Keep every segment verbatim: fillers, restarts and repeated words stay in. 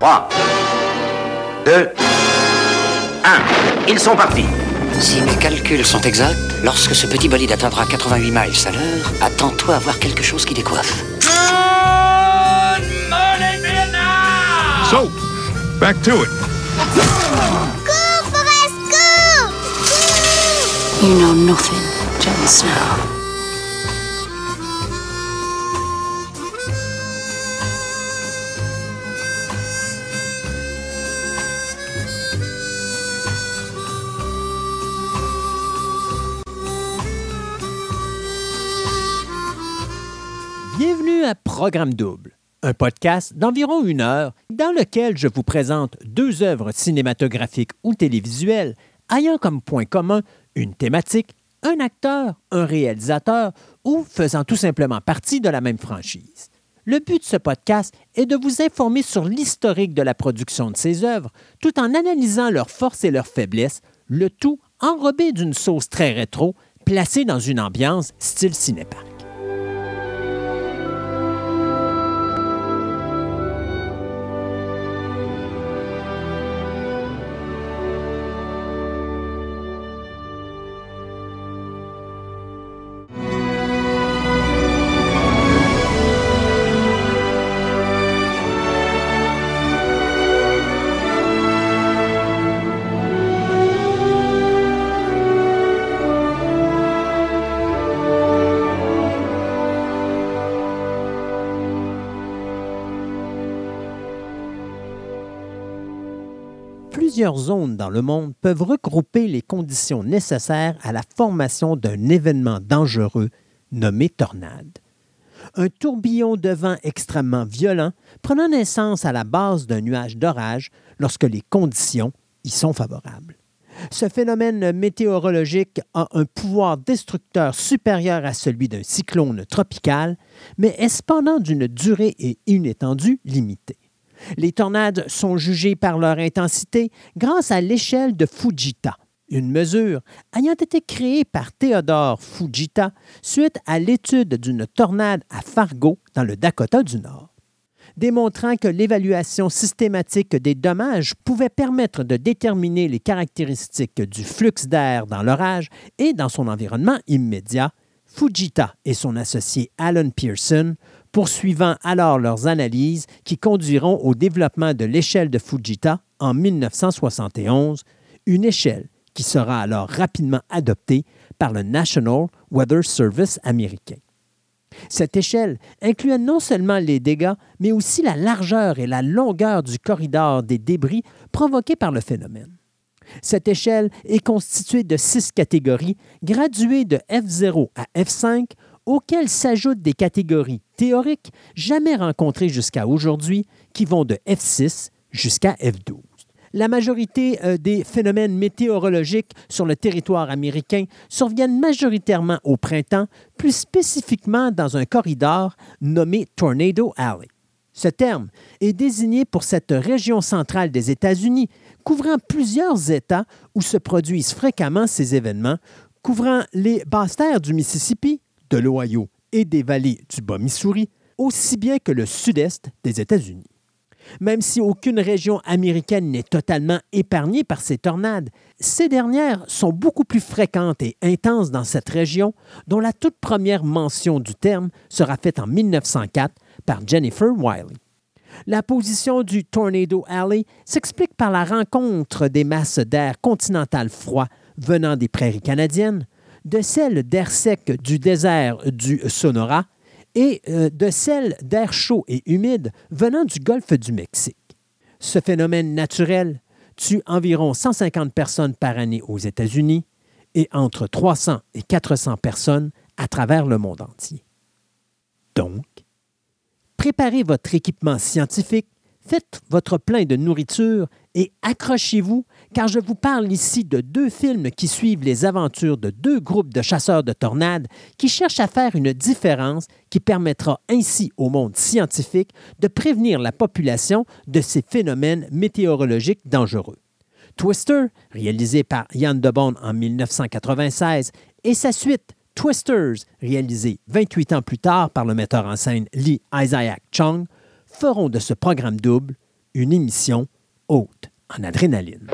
trois, deux, un. Ils sont partis. Si mes calculs sont exacts, lorsque ce petit bolide atteindra quatre-vingt-huit miles à l'heure, attends-toi à voir quelque chose qui décoiffe. Good morning, Vietnam! So, back to it. Go, Forrest, go! You know nothing, Jon Snow. Bienvenue à Programme Double, un podcast d'environ une heure dans lequel je vous présente deux œuvres cinématographiques ou télévisuelles ayant comme point commun une thématique, un acteur, un réalisateur ou faisant tout simplement partie de la même franchise. Le but de ce podcast est de vous informer sur l'historique de la production de ces œuvres tout en analysant leurs forces et leurs faiblesses, le tout enrobé d'une sauce très rétro placée dans une ambiance style cinépark. Plusieurs zones dans le monde peuvent regrouper les conditions nécessaires à la formation d'un événement dangereux nommé tornade. Un tourbillon de vent extrêmement violent prenant naissance à la base d'un nuage d'orage lorsque les conditions y sont favorables. Ce phénomène météorologique a un pouvoir destructeur supérieur à celui d'un cyclone tropical, mais est cependant d'une durée et une étendue limitée. Les tornades sont jugées par leur intensité grâce à l'échelle de Fujita, une mesure ayant été créée par Theodore Fujita suite à l'étude d'une tornade à Fargo dans le Dakota du Nord, démontrant que l'évaluation systématique des dommages pouvait permettre de déterminer les caractéristiques du flux d'air dans l'orage et dans son environnement immédiat. Fujita et son associé Alan Pearson poursuivant alors leurs analyses qui conduiront au développement de l'échelle de Fujita en mille neuf cent soixante et onze, une échelle qui sera alors rapidement adoptée par le National Weather Service américain. Cette échelle incluait non seulement les dégâts, mais aussi la largeur et la longueur du corridor des débris provoqués par le phénomène. Cette échelle est constituée de six catégories graduées de F zéro à F cinq, auxquelles s'ajoutent des catégories théoriques jamais rencontrées jusqu'à aujourd'hui qui vont de F six jusqu'à F douze. La majorité euh, des phénomènes météorologiques sur le territoire américain surviennent majoritairement au printemps, plus spécifiquement dans un corridor nommé Tornado Alley. Ce terme est désigné pour cette région centrale des États-Unis, couvrant plusieurs États où se produisent fréquemment ces événements, couvrant les basses terres du Mississippi, de l'Ohio et des vallées du Bas-Missouri, aussi bien que le sud-est des États-Unis. Même si aucune région américaine n'est totalement épargnée par ces tornades, ces dernières sont beaucoup plus fréquentes et intenses dans cette région, dont la toute première mention du terme sera faite en mille neuf cent quatre par Jennifer Wiley. La position du Tornado Alley s'explique par la rencontre des masses d'air continental froid venant des prairies canadiennes, de celles d'air sec du désert du Sonora et euh, de celles d'air chaud et humide venant du golfe du Mexique. Ce phénomène naturel tue environ cent cinquante personnes par année aux États-Unis et entre trois cents et quatre cents personnes à travers le monde entier. Donc, préparez votre équipement scientifique, faites votre plein de nourriture et accrochez-vous, car je vous parle ici de deux films qui suivent les aventures de deux groupes de chasseurs de tornades qui cherchent à faire une différence qui permettra ainsi au monde scientifique de prévenir la population de ces phénomènes météorologiques dangereux. Twister, réalisé par Ian DeBone en mille neuf cent quatre-vingt-seize, et sa suite Twisters, réalisé vingt-huit ans plus tard par le metteur en scène Lee Isaac Chung, feront de ce programme double une émission haute en adrénaline.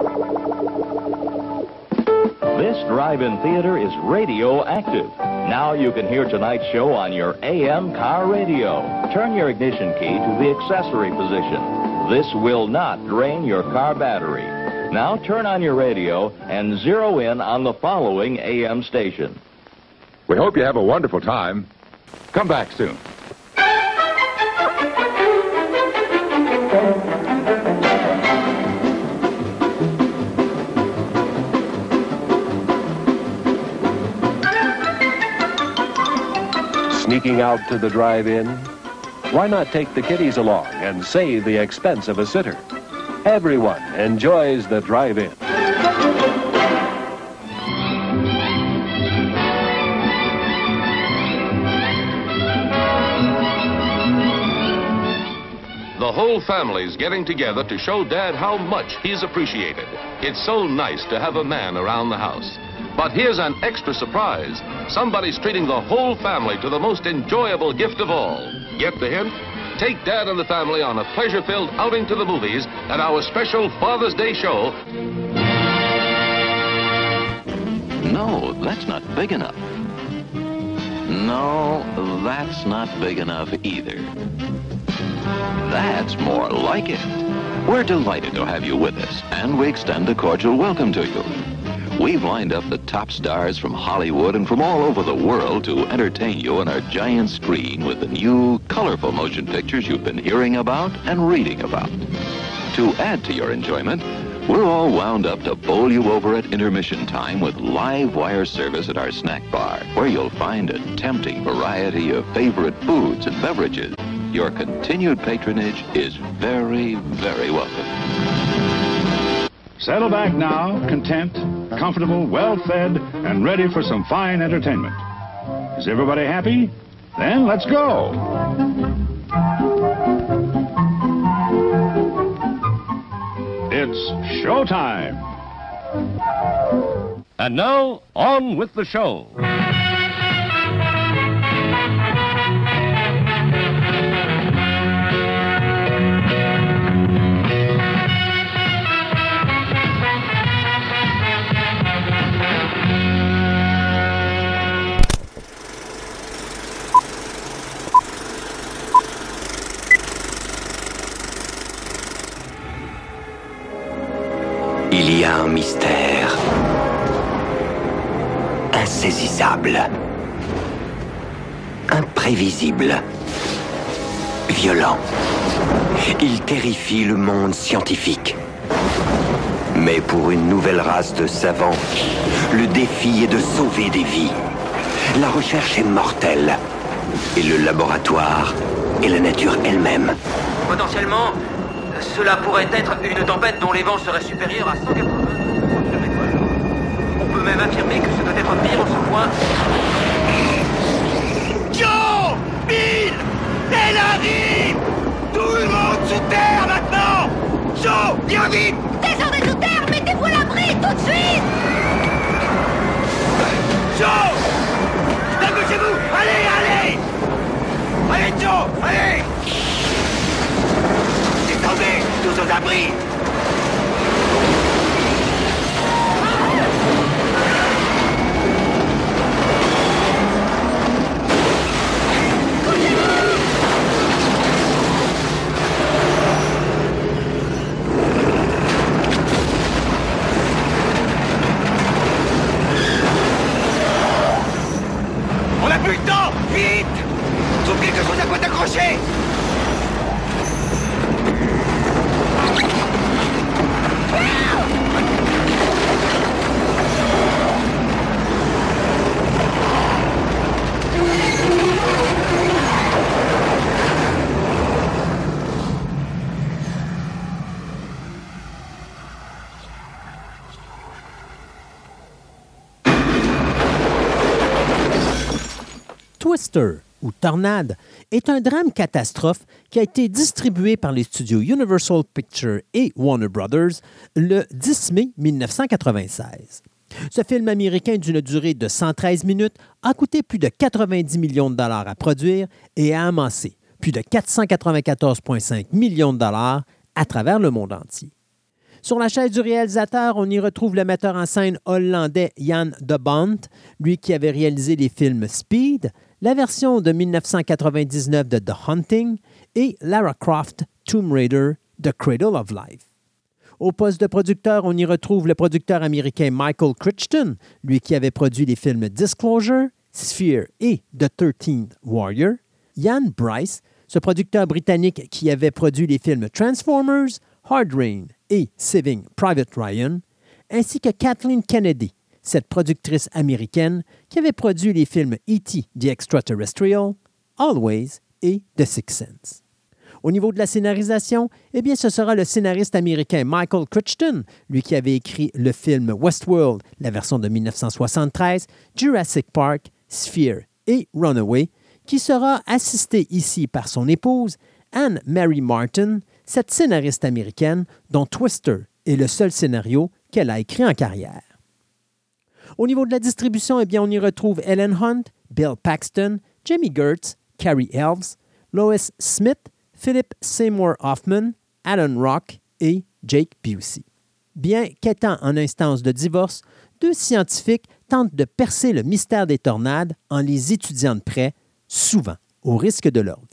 This drive-in theater is radioactive. Now you can hear tonight's show on your A M car radio. Turn your ignition key to the accessory position. This will not drain your car battery. Now turn on your radio and zero in on the following A M station. We hope you have a wonderful time. Come back soon. Sneaking out to the drive-in? Why not take the kiddies along and save the expense of a sitter? Everyone enjoys the drive-in. The whole family's getting together to show Dad how much he's appreciated. It's so nice to have a man around the house. But here's an extra surprise. Somebody's treating the whole family to the most enjoyable gift of all. Get the hint? Take Dad and the family on a pleasure-filled outing to the movies at our special Father's Day show. No, that's not big enough. No, that's not big enough either. That's more like it. We're delighted to have you with us, and we extend a cordial welcome to you. We've lined up the top stars from Hollywood and from all over the world to entertain you on our giant screen with the new, colorful motion pictures you've been hearing about and reading about. To add to your enjoyment, we're all wound up to bowl you over at intermission time with live wire service at our snack bar, where you'll find a tempting variety of favorite foods and beverages. Your continued patronage is very, very welcome. Settle back now, content, comfortable, well-fed, and ready for some fine entertainment. Is everybody happy? Then let's go. It's showtime. And now, on with the show. Il y a un mystère insaisissable, imprévisible, violent. Il terrifie le monde scientifique. Mais pour une nouvelle race de savants, le défi est de sauver des vies. La recherche est mortelle. Et le laboratoire est la nature elle-même. Potentiellement, cela pourrait être une tempête dont les vents seraient supérieurs à cent quatre-vingts kilomètres par heure. On peut même affirmer que ce doit être pire en ce point. Joe! Bill! Elle arrive! Tout le monde sous terre maintenant! Joe, viens vite! Descendez sous terre, mettez-vous à l'abri tout de suite! Joe! Dépêchez-vous! Allez, allez! Allez, Joe! Allez! Descendez, tous aux abris! On n'a plus le temps! Vite! Trouve quelque chose à quoi t'accrocher! Twister, ou Tornade, est un drame catastrophe qui a été distribué par les studios Universal Pictures et Warner Brothers le dix mai mille neuf cent quatre-vingt-seize. Ce film américain d'une durée de cent treize minutes a coûté plus de quatre-vingt-dix millions de dollars à produire et a amassé plus de quatre cent quatre-vingt-quatorze virgule cinq millions de dollars à travers le monde entier. Sur la chaise du réalisateur, on y retrouve le metteur en scène hollandais Jan de Bont, lui qui avait réalisé les films Speed, la version de dix-neuf cent quatre-vingt-dix-neuf de The Hunting et Lara Croft Tomb Raider The Cradle of Life. Au poste de producteur, on y retrouve le producteur américain Michael Crichton, lui qui avait produit les films Disclosure, Sphere et The thirteenth Warrior, Ian Bryce, ce producteur britannique qui avait produit les films Transformers, Hard Rain et Saving Private Ryan, ainsi que Kathleen Kennedy, cette productrice américaine qui avait produit les films E T The Extraterrestrial, Always et The Sixth Sense. Au niveau de la scénarisation, eh bien, ce sera le scénariste américain Michael Crichton, lui qui avait écrit le film Westworld, la version de dix-neuf cent soixante-treize, Jurassic Park, Sphere et Runaway, qui sera assisté ici par son épouse, Anne Mary Martin, cette scénariste américaine dont Twister est le seul scénario qu'elle a écrit en carrière. Au niveau de la distribution, eh bien, on y retrouve Ellen Hunt, Bill Paxton, Jamie Gertz, Carrie Elves, Lois Smith, Philip Seymour Hoffman, Alan Rock et Jake Busey. Bien qu'étant en instance de divorce, deux scientifiques tentent de percer le mystère des tornades en les étudiant de près, souvent au risque de leur vie.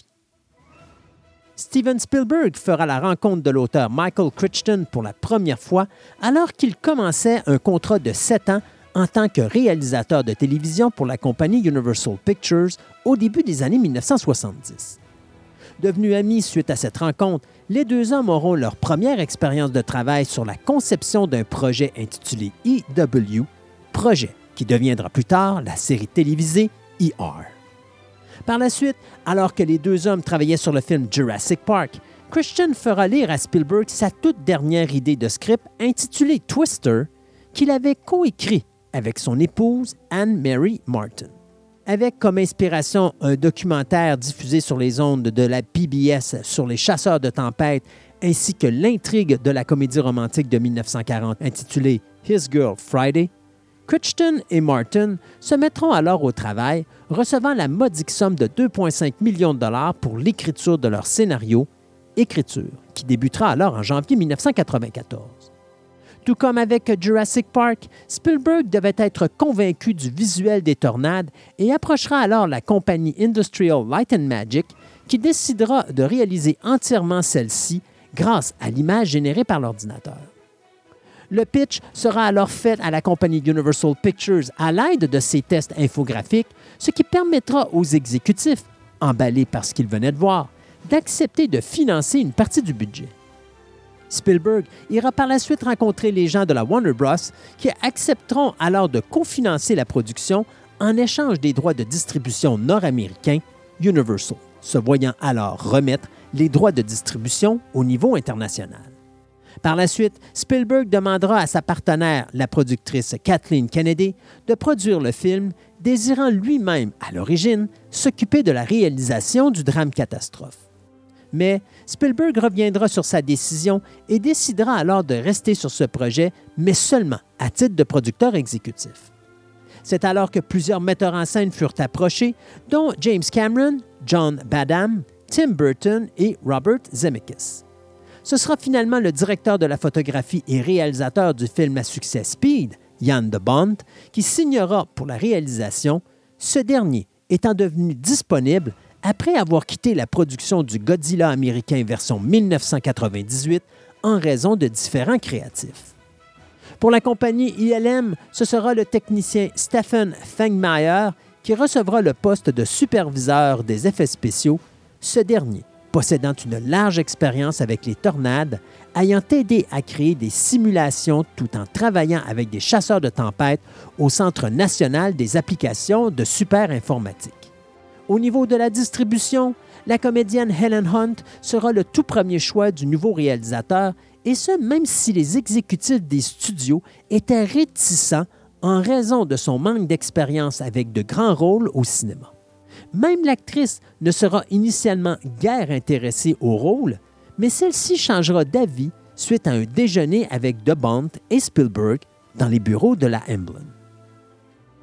Steven Spielberg fera la rencontre de l'auteur Michael Crichton pour la première fois alors qu'il commençait un contrat de sept ans en tant que réalisateur de télévision pour la compagnie Universal Pictures au début des années dix-neuf cent soixante-dix. Devenus amis suite à cette rencontre, les deux hommes auront leur première expérience de travail sur la conception d'un projet intitulé E W, projet qui deviendra plus tard la série télévisée E R. Par la suite, alors que les deux hommes travaillaient sur le film Jurassic Park, Crichton fera lire à Spielberg sa toute dernière idée de script intitulée Twister, qu'il avait coécrit avec son épouse Anne Mary Martin. Avec comme inspiration un documentaire diffusé sur les ondes de la P B S sur les chasseurs de tempêtes, ainsi que l'intrigue de la comédie romantique de dix-neuf cent quarante intitulée His Girl Friday, Crichton et Martin se mettront alors au travail, recevant la modique somme de deux virgule cinq millions de dollars pour l'écriture de leur scénario, écriture qui débutera alors en janvier dix-neuf cent quatre-vingt-quatorze. Tout comme avec Jurassic Park, Spielberg devait être convaincu du visuel des tornades et approchera alors la compagnie Industrial Light and Magic qui décidera de réaliser entièrement celle-ci grâce à l'image générée par l'ordinateur. Le pitch sera alors fait à la compagnie Universal Pictures à l'aide de ces tests infographiques, ce qui permettra aux exécutifs, emballés par ce qu'ils venaient de voir, d'accepter de financer une partie du budget. Spielberg ira par la suite rencontrer les gens de la Warner Bros. Qui accepteront alors de cofinancer la production en échange des droits de distribution nord-américains, Universal se voyant alors remettre les droits de distribution au niveau international. Par la suite, Spielberg demandera à sa partenaire, la productrice Kathleen Kennedy, de produire le film, désirant lui-même, à l'origine, s'occuper de la réalisation du drame catastrophe. Mais Spielberg reviendra sur sa décision et décidera alors de rester sur ce projet, mais seulement à titre de producteur exécutif. C'est alors que plusieurs metteurs en scène furent approchés, dont James Cameron, John Badham, Tim Burton et Robert Zemeckis. Ce sera finalement le directeur de la photographie et réalisateur du film à succès Speed, Jan de Bont, qui signera pour la réalisation, ce dernier étant devenu disponible après avoir quitté la production du Godzilla américain version dix-neuf cent quatre-vingt-dix-huit en raison de différents créatifs. Pour la compagnie I L M, ce sera le technicien Stephen Fangmeyer qui recevra le poste de superviseur des effets spéciaux, ce dernier possédant une large expérience avec les tornades, ayant aidé à créer des simulations tout en travaillant avec des chasseurs de tempêtes au Centre national des applications de super-informatique. Au niveau de la distribution, la comédienne Helen Hunt sera le tout premier choix du nouveau réalisateur, et ce, même si les exécutifs des studios étaient réticents en raison de son manque d'expérience avec de grands rôles au cinéma. Même l'actrice ne sera initialement guère intéressée au rôle, mais celle-ci changera d'avis suite à un déjeuner avec de Bont et Spielberg dans les bureaux de la Amblin.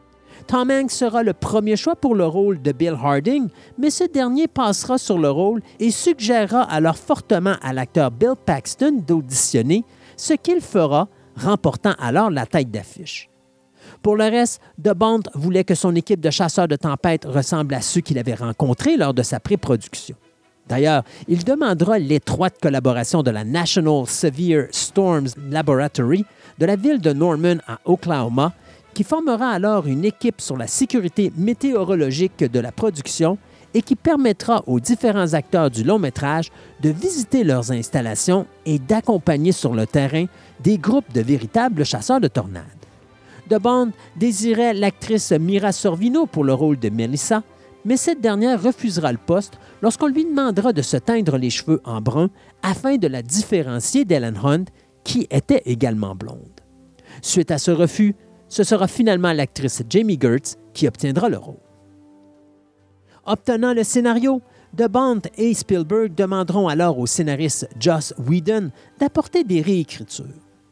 Tom Hanks sera le premier choix pour le rôle de Bill Harding, mais ce dernier passera sur le rôle et suggérera alors fortement à l'acteur Bill Paxton d'auditionner, ce qu'il fera, remportant alors la tête d'affiche. Pour le reste, De Bont voulait que son équipe de chasseurs de tempêtes ressemble à ceux qu'il avait rencontrés lors de sa pré-production. D'ailleurs, il demandera l'étroite collaboration de la National Severe Storms Laboratory de la ville de Norman, à Oklahoma, qui formera alors une équipe sur la sécurité météorologique de la production et qui permettra aux différents acteurs du long-métrage de visiter leurs installations et d'accompagner sur le terrain des groupes de véritables chasseurs de tornades. De Bont désirait l'actrice Mira Sorvino pour le rôle de Melissa, mais cette dernière refusera le poste lorsqu'on lui demandera de se teindre les cheveux en brun afin de la différencier d'Helen Hunt, qui était également blonde. Suite à ce refus, ce sera finalement l'actrice Jamie Gertz qui obtiendra le rôle. Obtenant le scénario, De Bont et Spielberg demanderont alors au scénariste Joss Whedon d'apporter des réécritures.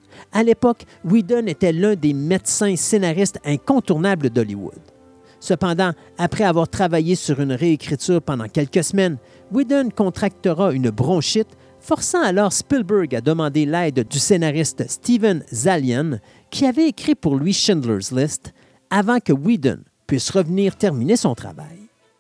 À l'époque, Whedon était l'un des médecins scénaristes incontournables d'Hollywood. Cependant, après avoir travaillé sur une réécriture pendant quelques semaines, Whedon contractera une bronchite, forçant alors Spielberg à demander l'aide du scénariste Steven Zaillian, qui avait écrit pour lui Schindler's List, avant que Whedon puisse revenir terminer son travail.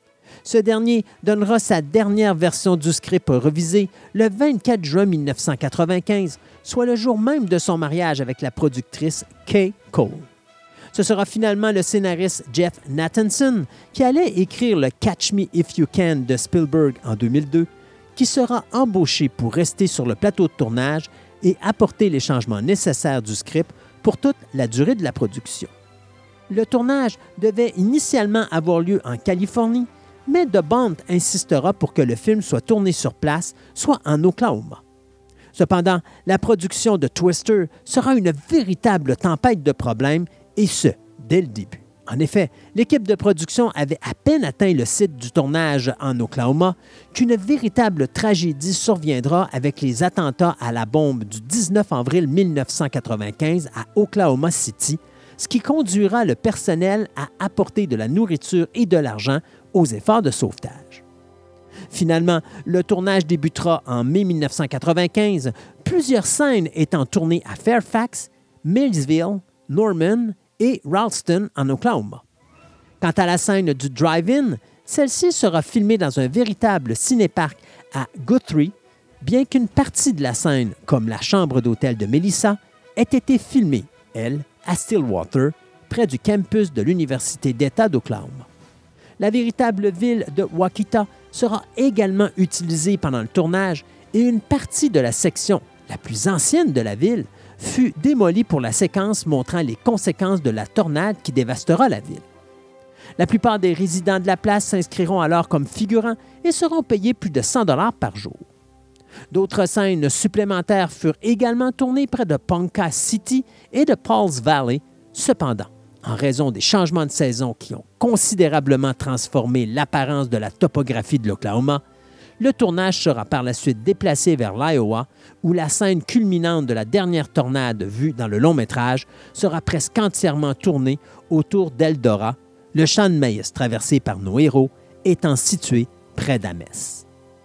Ce dernier donnera sa dernière version du script revisé le vingt-quatre juin mille neuf cent quatre-vingt-quinze, soit le jour même de son mariage avec la productrice Kay Cole. Ce sera finalement le scénariste Jeff Nathanson qui allait écrire le Catch Me If You Can de Spielberg en deux mille deux, qui sera embauché pour rester sur le plateau de tournage et apporter les changements nécessaires du script pour toute la durée de la production. Le tournage devait initialement avoir lieu en Californie, mais De Bont insistera pour que le film soit tourné sur place, soit en Oklahoma. Cependant, la production de Twister sera une véritable tempête de problèmes, et ce, dès le début. En effet, l'équipe de production avait à peine atteint le site du tournage en Oklahoma qu'une véritable tragédie surviendra avec les attentats à la bombe du dix-neuf avril mille neuf cent quatre-vingt-quinze à Oklahoma City, ce qui conduira le personnel à apporter de la nourriture et de l'argent aux efforts de sauvetage. Finalement, le tournage débutera en mai mille neuf cent quatre-vingt-quinze, plusieurs scènes étant tournées à Fairfax, Millsville, Norman et Ralston en Oklahoma. Quant à la scène du drive-in, celle-ci sera filmée dans un véritable cinéparc à Guthrie, bien qu'une partie de la scène, comme la chambre d'hôtel de Melissa, ait été filmée, elle, à Stillwater, près du campus de l'Université d'État d'Oklahoma. La véritable ville de Ouachita sera également utilisée pendant le tournage et une partie de la section la plus ancienne de la ville fut démolie pour la séquence montrant les conséquences de la tornade qui dévastera la ville. La plupart des résidents de la place s'inscriront alors comme figurants et seront payés plus de cent dollars par jour. D'autres scènes supplémentaires furent également tournées près de Ponca City et de Pauls Valley. Cependant, en raison des changements de saison qui ont considérablement transformé l'apparence de la topographie de l'Oklahoma, le tournage sera par la suite déplacé vers l'Iowa, où la scène culminante de la dernière tornade vue dans le long-métrage sera presque entièrement tournée autour d'Eldora, le champ de maïs traversé par nos héros étant situé près d'Ames.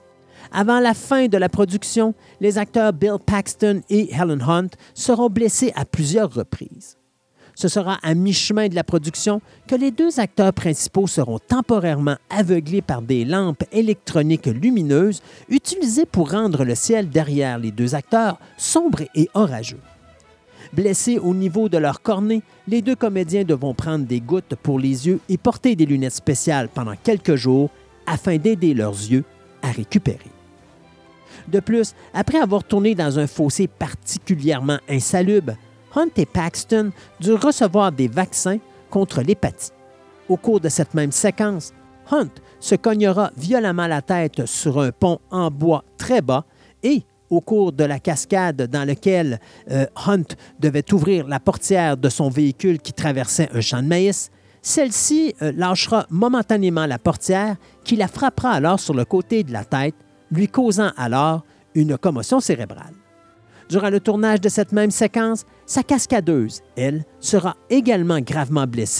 Avant la fin de la production, les acteurs Bill Paxton et Helen Hunt seront blessés à plusieurs reprises. Ce sera à mi-chemin de la production que les deux acteurs principaux seront temporairement aveuglés par des lampes électroniques lumineuses utilisées pour rendre le ciel derrière les deux acteurs sombre et orageux. Blessés au niveau de leur cornée, les deux comédiens devront prendre des gouttes pour les yeux et porter des lunettes spéciales pendant quelques jours afin d'aider leurs yeux à récupérer. De plus, après avoir tourné dans un fossé particulièrement insalubre, Hunt et Paxton durent recevoir des vaccins contre l'hépatite. Au cours de cette même séquence, Hunt se cognera violemment la tête sur un pont en bois très bas et, au cours de la cascade dans laquelle euh, Hunt devait ouvrir la portière de son véhicule qui traversait un champ de maïs, celle-ci euh, lâchera momentanément la portière qui la frappera alors sur le côté de la tête, lui causant alors une commotion cérébrale. Durant le tournage de cette même séquence, sa cascadeuse, elle, sera également gravement blessée,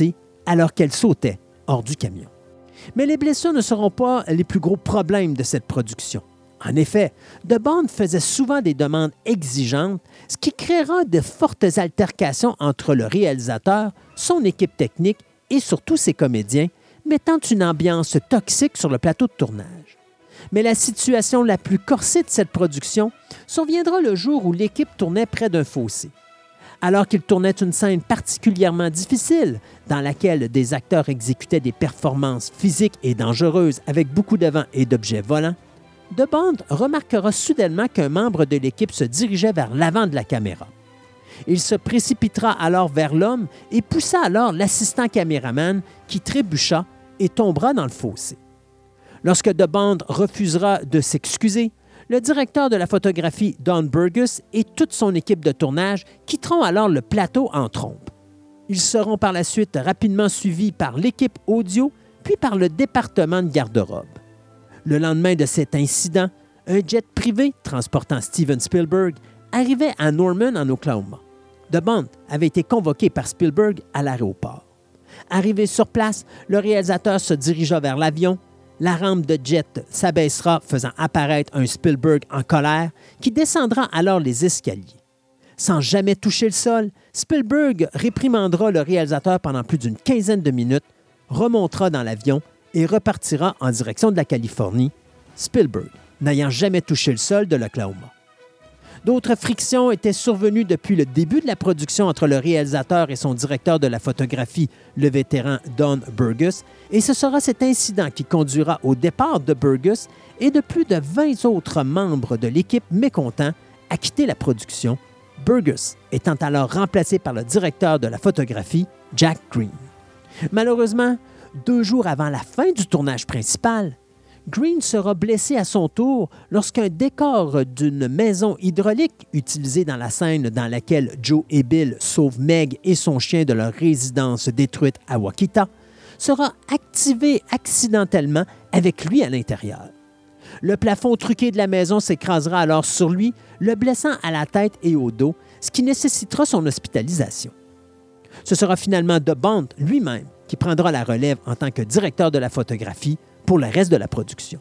alors qu'elle sautait hors du camion. Mais les blessures ne seront pas les plus gros problèmes de cette production. En effet, De Bond faisait souvent des demandes exigeantes, ce qui créera de fortes altercations entre le réalisateur, son équipe technique et surtout ses comédiens, mettant une ambiance toxique sur le plateau de tournage. Mais la situation la plus corsée de cette production surviendra le jour où l'équipe tournait près d'un fossé. Alors qu'ils tournaient une scène particulièrement difficile, dans laquelle des acteurs exécutaient des performances physiques et dangereuses avec beaucoup de vent et d'objets volants, De Bond remarquera soudainement qu'un membre de l'équipe se dirigeait vers l'avant de la caméra. Il se précipitera alors vers l'homme et poussa alors l'assistant caméraman qui trébucha et tombera dans le fossé. Lorsque De Bond refusera de s'excuser, le directeur de la photographie, Don Burgess, et toute son équipe de tournage quitteront alors le plateau en trombe. Ils seront par la suite rapidement suivis par l'équipe audio, puis par le département de garde-robe. Le lendemain de cet incident, un jet privé transportant Steven Spielberg arrivait à Norman, en Oklahoma. De Bond avait été convoqué par Spielberg à l'aéroport. Arrivé sur place, le réalisateur se dirigea vers l'avion. La rampe de jet s'abaissera, faisant apparaître un Spielberg en colère qui descendra alors les escaliers. Sans jamais toucher le sol, Spielberg réprimandera le réalisateur pendant plus d'une quinzaine de minutes, remontera dans l'avion et repartira en direction de la Californie, Spielberg n'ayant jamais touché le sol de l'Oklahoma. D'autres frictions étaient survenues depuis le début de la production entre le réalisateur et son directeur de la photographie, le vétéran Don Burgess, et ce sera cet incident qui conduira au départ de Burgess et de plus de vingt autres membres de l'équipe mécontents à quitter la production, Burgess étant alors remplacé par le directeur de la photographie, Jack Green. Malheureusement, deux jours avant la fin du tournage principal, Green sera blessé à son tour lorsqu'un décor d'une maison hydraulique utilisée dans la scène dans laquelle Joe et Bill sauvent Meg et son chien de leur résidence détruite à Wakita sera activé accidentellement avec lui à l'intérieur. Le plafond truqué de la maison s'écrasera alors sur lui, le blessant à la tête et au dos, ce qui nécessitera son hospitalisation. Ce sera finalement De Bond lui-même qui prendra la relève en tant que directeur de la photographie pour le reste de la production.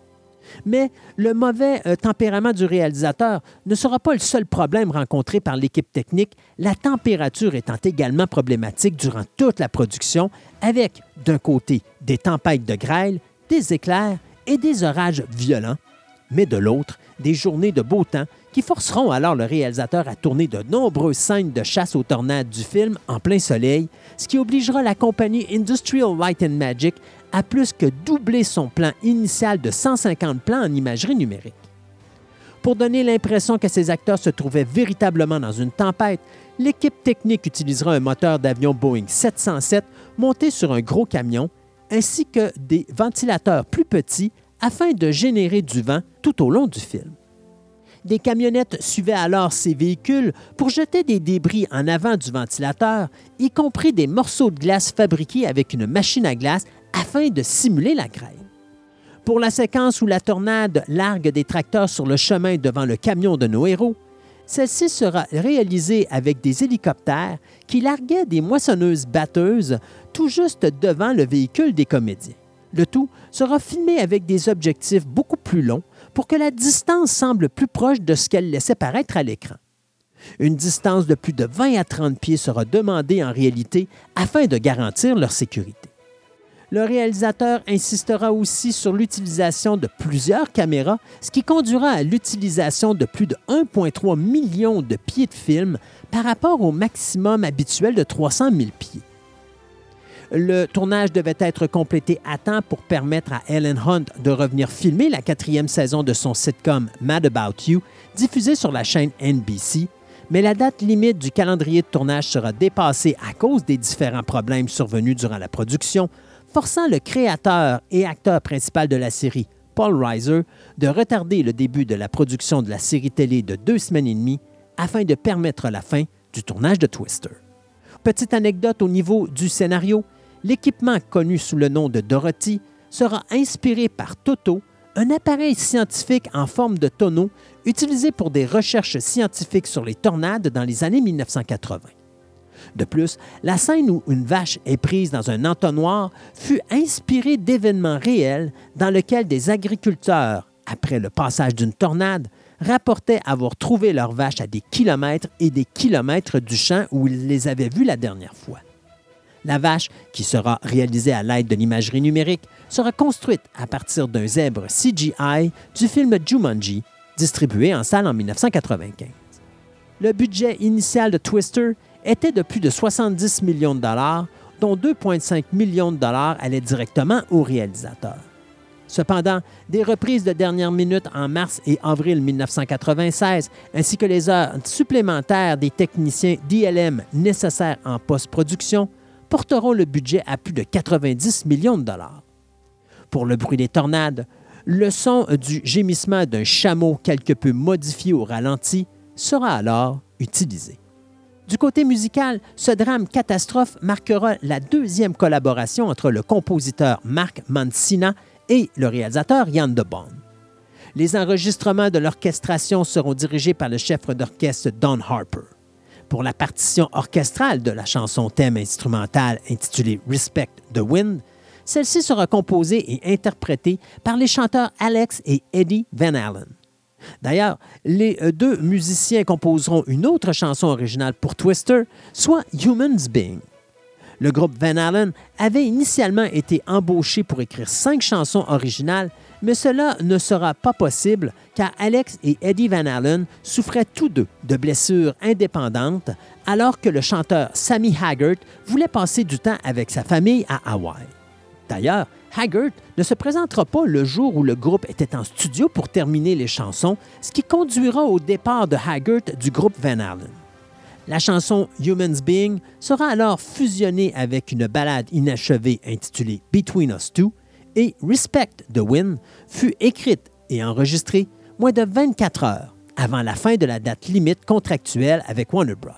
Mais le mauvais euh, tempérament du réalisateur ne sera pas le seul problème rencontré par l'équipe technique, la température étant également problématique durant toute la production, avec, d'un côté, des tempêtes de grêle, des éclairs et des orages violents, mais de l'autre, des journées de beau temps qui forceront alors le réalisateur à tourner de nombreuses scènes de chasse aux tornades du film en plein soleil, ce qui obligera la compagnie Industrial Light and Magic à plus que doubler son plan initial de cent cinquante plans en imagerie numérique. Pour donner l'impression que ces acteurs se trouvaient véritablement dans une tempête, l'équipe technique utilisera un moteur d'avion Boeing sept cent sept monté sur un gros camion, ainsi que des ventilateurs plus petits afin de générer du vent tout au long du film. Des camionnettes suivaient alors ces véhicules pour jeter des débris en avant du ventilateur, y compris des morceaux de glace fabriqués avec une machine à glace afin de simuler la grêle. Pour la séquence où la tornade largue des tracteurs sur le chemin devant le camion de nos héros, celle-ci sera réalisée avec des hélicoptères qui larguaient des moissonneuses batteuses tout juste devant le véhicule des comédiens. Le tout sera filmé avec des objectifs beaucoup plus longs pour que la distance semble plus proche de ce qu'elle laissait paraître à l'écran. Une distance de plus de vingt à trente pieds sera demandée en réalité afin de garantir leur sécurité. Le réalisateur insistera aussi sur l'utilisation de plusieurs caméras, ce qui conduira à l'utilisation de plus de un virgule trois million de pieds de film par rapport au maximum habituel de trois cent mille pieds. Le tournage devait être complété à temps pour permettre à Helen Hunt de revenir filmer la quatrième saison de son sitcom Mad About You, diffusée sur la chaîne N B C, mais la date limite du calendrier de tournage sera dépassée à cause des différents problèmes survenus durant la production, forçant le créateur et acteur principal de la série, Paul Reiser, de retarder le début de la production de la série télé de deux semaines et demie afin de permettre la fin du tournage de Twister. Petite anecdote au niveau du scénario, l'équipement connu sous le nom de Dorothy sera inspiré par Toto, un appareil scientifique en forme de tonneau utilisé pour des recherches scientifiques sur les tornades dans les années mille neuf cent quatre-vingts. De plus, la scène où une vache est prise dans un entonnoir fut inspirée d'événements réels dans lesquels des agriculteurs, après le passage d'une tornade, rapportaient avoir trouvé leurs vaches à des kilomètres et des kilomètres du champ où ils les avaient vues la dernière fois. La vache, qui sera réalisée à l'aide de l'imagerie numérique, sera construite à partir d'un zèbre C G I du film Jumanji, distribué en salle en dix-neuf cent quatre-vingt-quinze. Le budget initial de Twister était de plus de soixante-dix millions de dollars, dont deux virgule cinq millions de dollars allaient directement au réalisateur. Cependant, des reprises de dernière minute en mars et avril dix-neuf cent quatre-vingt-seize, ainsi que les heures supplémentaires des techniciens D L M nécessaires en post-production, porteront le budget à plus de quatre-vingt-dix millions de dollars. Pour le bruit des tornades, le son du gémissement d'un chameau quelque peu modifié au ralenti sera alors utilisé. Du côté musical, ce drame catastrophe marquera la deuxième collaboration entre le compositeur Mark Mancina et le réalisateur Jan de Bont. Les enregistrements de l'orchestration seront dirigés par le chef d'orchestre Don Harper. Pour la partition orchestrale de la chanson thème instrumentale intitulée « Respect the Wind », celle-ci sera composée et interprétée par les chanteurs Alex et Eddie Van Halen. D'ailleurs, les deux musiciens composeront une autre chanson originale pour Twister, soit « Humans Being ». Le groupe Van Halen avait initialement été embauché pour écrire cinq chansons originales, mais cela ne sera pas possible car Alex et Eddie Van Halen souffraient tous deux de blessures indépendantes alors que le chanteur Sammy Haggart voulait passer du temps avec sa famille à Hawaï. D'ailleurs, Haggart ne se présentera pas le jour où le groupe était en studio pour terminer les chansons, ce qui conduira au départ de Haggart du groupe Van Halen. La chanson « Humans Being » sera alors fusionnée avec une ballade inachevée intitulée « Between Us Two » et « Respect the Wind » fut écrite et enregistrée moins de vingt-quatre heures avant la fin de la date limite contractuelle avec Warner Bros.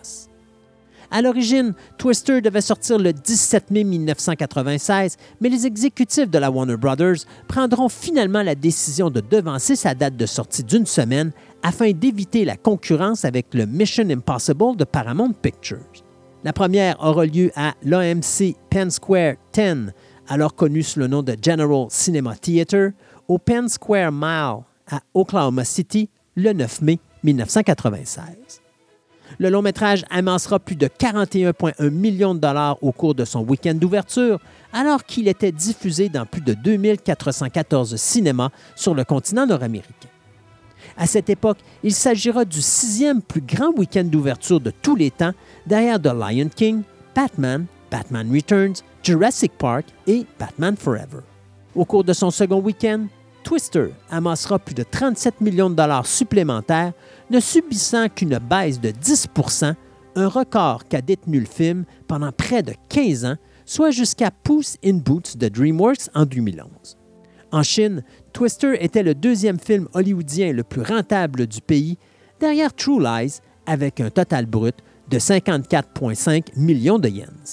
À l'origine, Twister devait sortir le dix-sept mai dix-neuf cent quatre-vingt-seize, mais les exécutifs de la Warner Brothers prendront finalement la décision de devancer sa date de sortie d'une semaine afin d'éviter la concurrence avec le Mission Impossible de Paramount Pictures. La première aura lieu à l'A M C Penn Square dix, alors connu sous le nom de General Cinema Theatre, au Penn Square Mile à Oklahoma City le neuf mai dix-neuf cent quatre-vingt-seize. Le long-métrage amassera plus de quarante et un virgule un millions de dollars au cours de son week-end d'ouverture, alors qu'il était diffusé dans plus de deux mille quatre cent quatorze cinémas sur le continent nord-américain. À cette époque, il s'agira du sixième plus grand week-end d'ouverture de tous les temps, derrière The Lion King, Batman, Batman Returns, Jurassic Park et Batman Forever. Au cours de son second week-end, Twister amassera plus de trente-sept millions de dollars supplémentaires, ne subissant qu'une baisse de dix pour cent, un record qu'a détenu le film pendant près de quinze ans, soit jusqu'à Puss in Boots de DreamWorks en deux mille onze. En Chine, Twister était le deuxième film hollywoodien le plus rentable du pays, derrière True Lies, avec un total brut de cinquante-quatre virgule cinq millions de yens.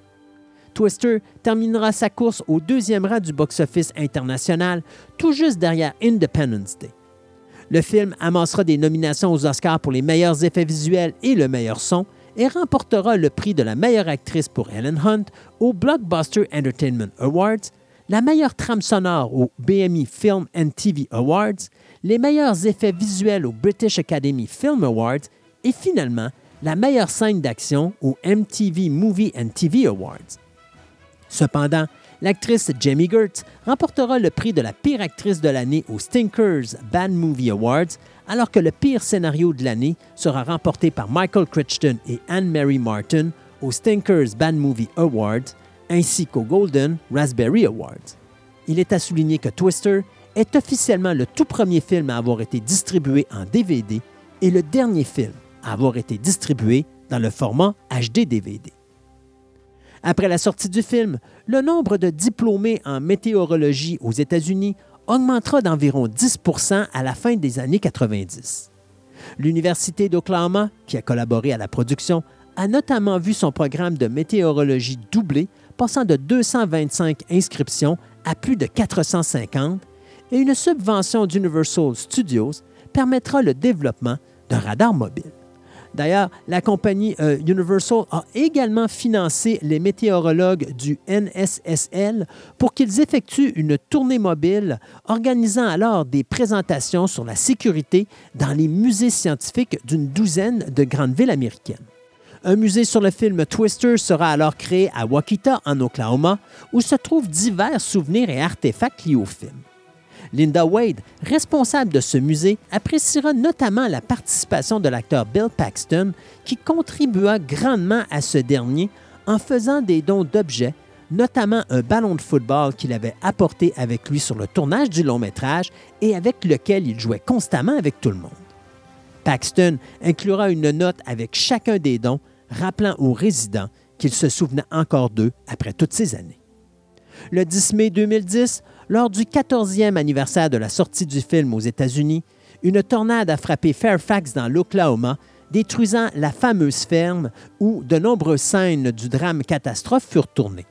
Twister terminera sa course au deuxième rang du box-office international, tout juste derrière Independence Day. Le film amassera des nominations aux Oscars pour les meilleurs effets visuels et le meilleur son et remportera le prix de la meilleure actrice pour Helen Hunt aux Blockbuster Entertainment Awards, la meilleure trame sonore au B M I Film and T V Awards, les meilleurs effets visuels au British Academy Film Awards et finalement la meilleure scène d'action au M T V Movie and T V Awards. Cependant, l'actrice Jamie Gertz remportera le prix de la pire actrice de l'année aux Stinkers Bad Movie Awards, alors que le pire scénario de l'année sera remporté par Michael Crichton et Anne-Marie Martin aux Stinkers Bad Movie Awards, ainsi qu'aux Golden Raspberry Awards. Il est à souligner que Twister est officiellement le tout premier film à avoir été distribué en D V D et le dernier film à avoir été distribué dans le format H D D V D. Après la sortie du film, le nombre de diplômés en météorologie aux États-Unis augmentera d'environ dix pour cent à la fin des années quatre-vingt-dix. L'Université d'Oklahoma, qui a collaboré à la production, a notamment vu son programme de météorologie doubler, passant de deux cent vingt-cinq inscriptions à plus de quatre cent cinquante, et une subvention d'Universal Studios permettra le développement d'un radar mobile. D'ailleurs, la compagnie euh, Universal a également financé les météorologues du N S S L pour qu'ils effectuent une tournée mobile, organisant alors des présentations sur la sécurité dans les musées scientifiques d'une douzaine de grandes villes américaines. Un musée sur le film Twister sera alors créé à Waukita, en Oklahoma, où se trouvent divers souvenirs et artefacts liés au film. Linda Wade, responsable de ce musée, appréciera notamment la participation de l'acteur Bill Paxton, qui contribua grandement à ce dernier en faisant des dons d'objets, notamment un ballon de football qu'il avait apporté avec lui sur le tournage du long-métrage et avec lequel il jouait constamment avec tout le monde. Paxton inclura une note avec chacun des dons, rappelant aux résidents qu'il se souvenait encore d'eux après toutes ces années. Le dix mai deux mille dix, lors du quatorzième anniversaire de la sortie du film aux États-Unis, une tornade a frappé Fairfax dans l'Oklahoma, détruisant la fameuse ferme où de nombreuses scènes du drame catastrophe furent tournées.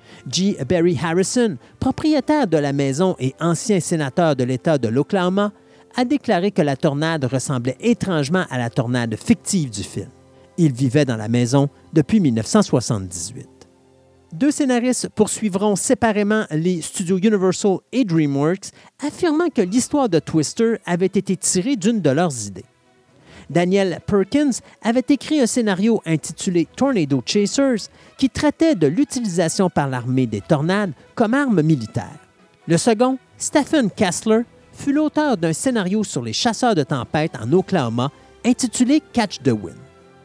G. Barry Harrison, propriétaire de la maison et ancien sénateur de l'État de l'Oklahoma, a déclaré que la tornade ressemblait étrangement à la tornade fictive du film. Il vivait dans la maison depuis mille neuf cent soixante-dix-huit. Deux scénaristes poursuivront séparément les studios Universal et DreamWorks, affirmant que l'histoire de Twister avait été tirée d'une de leurs idées. Daniel Perkins avait écrit un scénario intitulé Tornado Chasers qui traitait de l'utilisation par l'armée des tornades comme arme militaire. Le second, Stephen Kessler, fut l'auteur d'un scénario sur les chasseurs de tempêtes en Oklahoma intitulé Catch the Wind.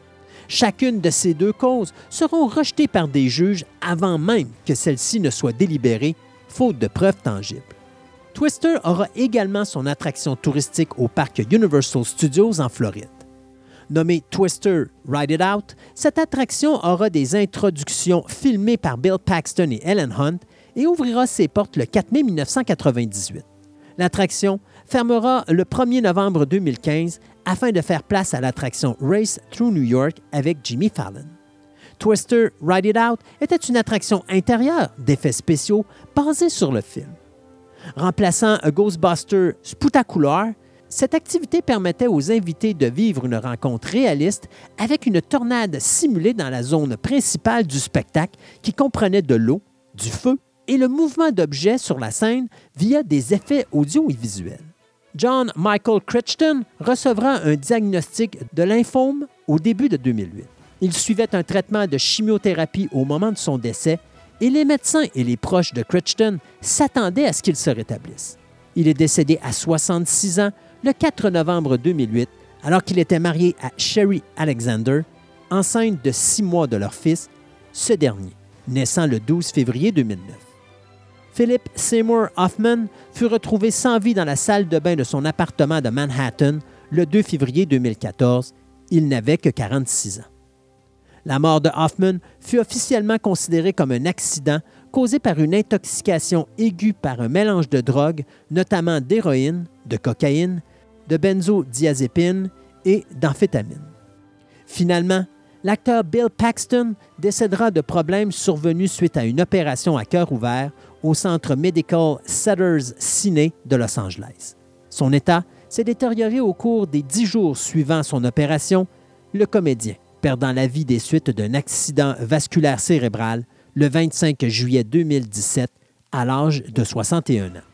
Chacune de ces deux causes seront rejetées par des juges avant même que celles-ci ne soient délibérées, faute de preuves tangibles. Twister aura également son attraction touristique au parc Universal Studios en Floride. Nommée Twister Ride It Out, cette attraction aura des introductions filmées par Bill Paxton et Helen Hunt et ouvrira ses portes le quatre mai mille neuf cent quatre-vingt-dix-huit. L'attraction fermera le premier novembre deux mille quinze afin de faire place à l'attraction Race Through New York avec Jimmy Fallon. Twister Ride It Out était une attraction intérieure d'effets spéciaux basée sur le film. Remplaçant un Ghostbuster Spectacular, cette activité permettait aux invités de vivre une rencontre réaliste avec une tornade simulée dans la zone principale du spectacle qui comprenait de l'eau, du feu et le mouvement d'objets sur la scène via des effets audio et visuels. John Michael Crichton recevra un diagnostic de lymphome au début de deux mille huit. Il suivait un traitement de chimiothérapie au moment de son décès et les médecins et les proches de Crichton s'attendaient à ce qu'il se rétablisse. Il est décédé à soixante-six ans le quatre novembre deux mille huit, alors qu'il était marié à Sherry Alexander, enceinte de six mois de leur fils, ce dernier, naissant le douze février deux mille neuf. Philip Seymour Hoffman fut retrouvé sans vie dans la salle de bain de son appartement de Manhattan le deux février deux mille quatorze. Il n'avait que quarante-six ans. La mort de Hoffman fut officiellement considérée comme un accident causé par une intoxication aiguë par un mélange de drogues, notamment d'héroïne, de cocaïne, de benzodiazépine et d'amphétamine. Finalement, l'acteur Bill Paxton décédera de problèmes survenus suite à une opération à cœur ouvert au Centre Medical Cedars Sinai de Los Angeles. Son état s'est détérioré au cours des dix jours suivant son opération, le comédien perdant la vie des suites d'un accident vasculaire cérébral le vingt-cinq juillet deux mille dix-sept à l'âge de soixante et un ans.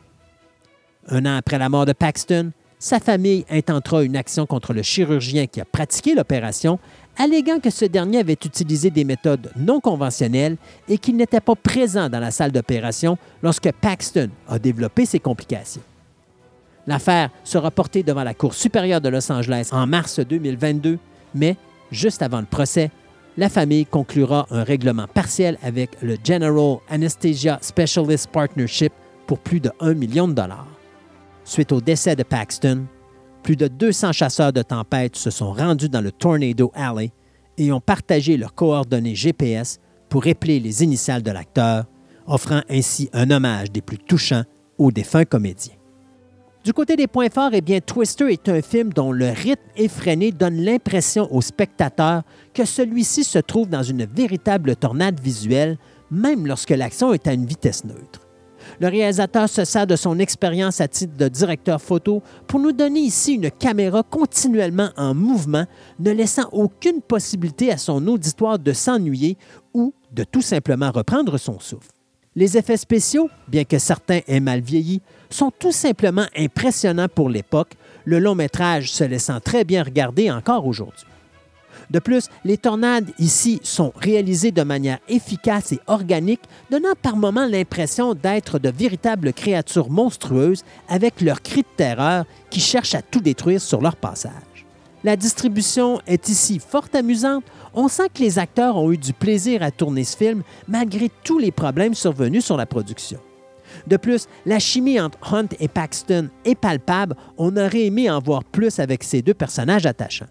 Un an après la mort de Paxton, sa famille intentera une action contre le chirurgien qui a pratiqué l'opération, alléguant que ce dernier avait utilisé des méthodes non conventionnelles et qu'il n'était pas présent dans la salle d'opération lorsque Paxton a développé ses complications. L'affaire sera portée devant la Cour supérieure de Los Angeles en mars deux mille vingt-deux, mais, juste avant le procès, la famille conclura un règlement partiel avec le General Anesthesia Specialist Partnership pour plus de un million de dollars. Suite au décès de Paxton, plus de deux cents chasseurs de tempêtes se sont rendus dans le Tornado Alley et ont partagé leurs coordonnées G P S pour épeler les initiales de l'acteur, offrant ainsi un hommage des plus touchants au défunt comédien. Du côté des points forts, eh bien, Twister est un film dont le rythme effréné donne l'impression au spectateur que celui-ci se trouve dans une véritable tornade visuelle, même lorsque l'action est à une vitesse neutre. Le réalisateur se sert de son expérience à titre de directeur photo pour nous donner ici une caméra continuellement en mouvement, ne laissant aucune possibilité à son auditoire de s'ennuyer ou de tout simplement reprendre son souffle. Les effets spéciaux, bien que certains aient mal vieilli, sont tout simplement impressionnants pour l'époque, le long métrage se laissant très bien regarder encore aujourd'hui. De plus, les tornades ici sont réalisées de manière efficace et organique, donnant par moments l'impression d'être de véritables créatures monstrueuses avec leurs cris de terreur qui cherchent à tout détruire sur leur passage. La distribution est ici fort amusante. On sent que les acteurs ont eu du plaisir à tourner ce film malgré tous les problèmes survenus sur la production. De plus, la chimie entre Hunt et Paxton est palpable. On aurait aimé en voir plus avec ces deux personnages attachants.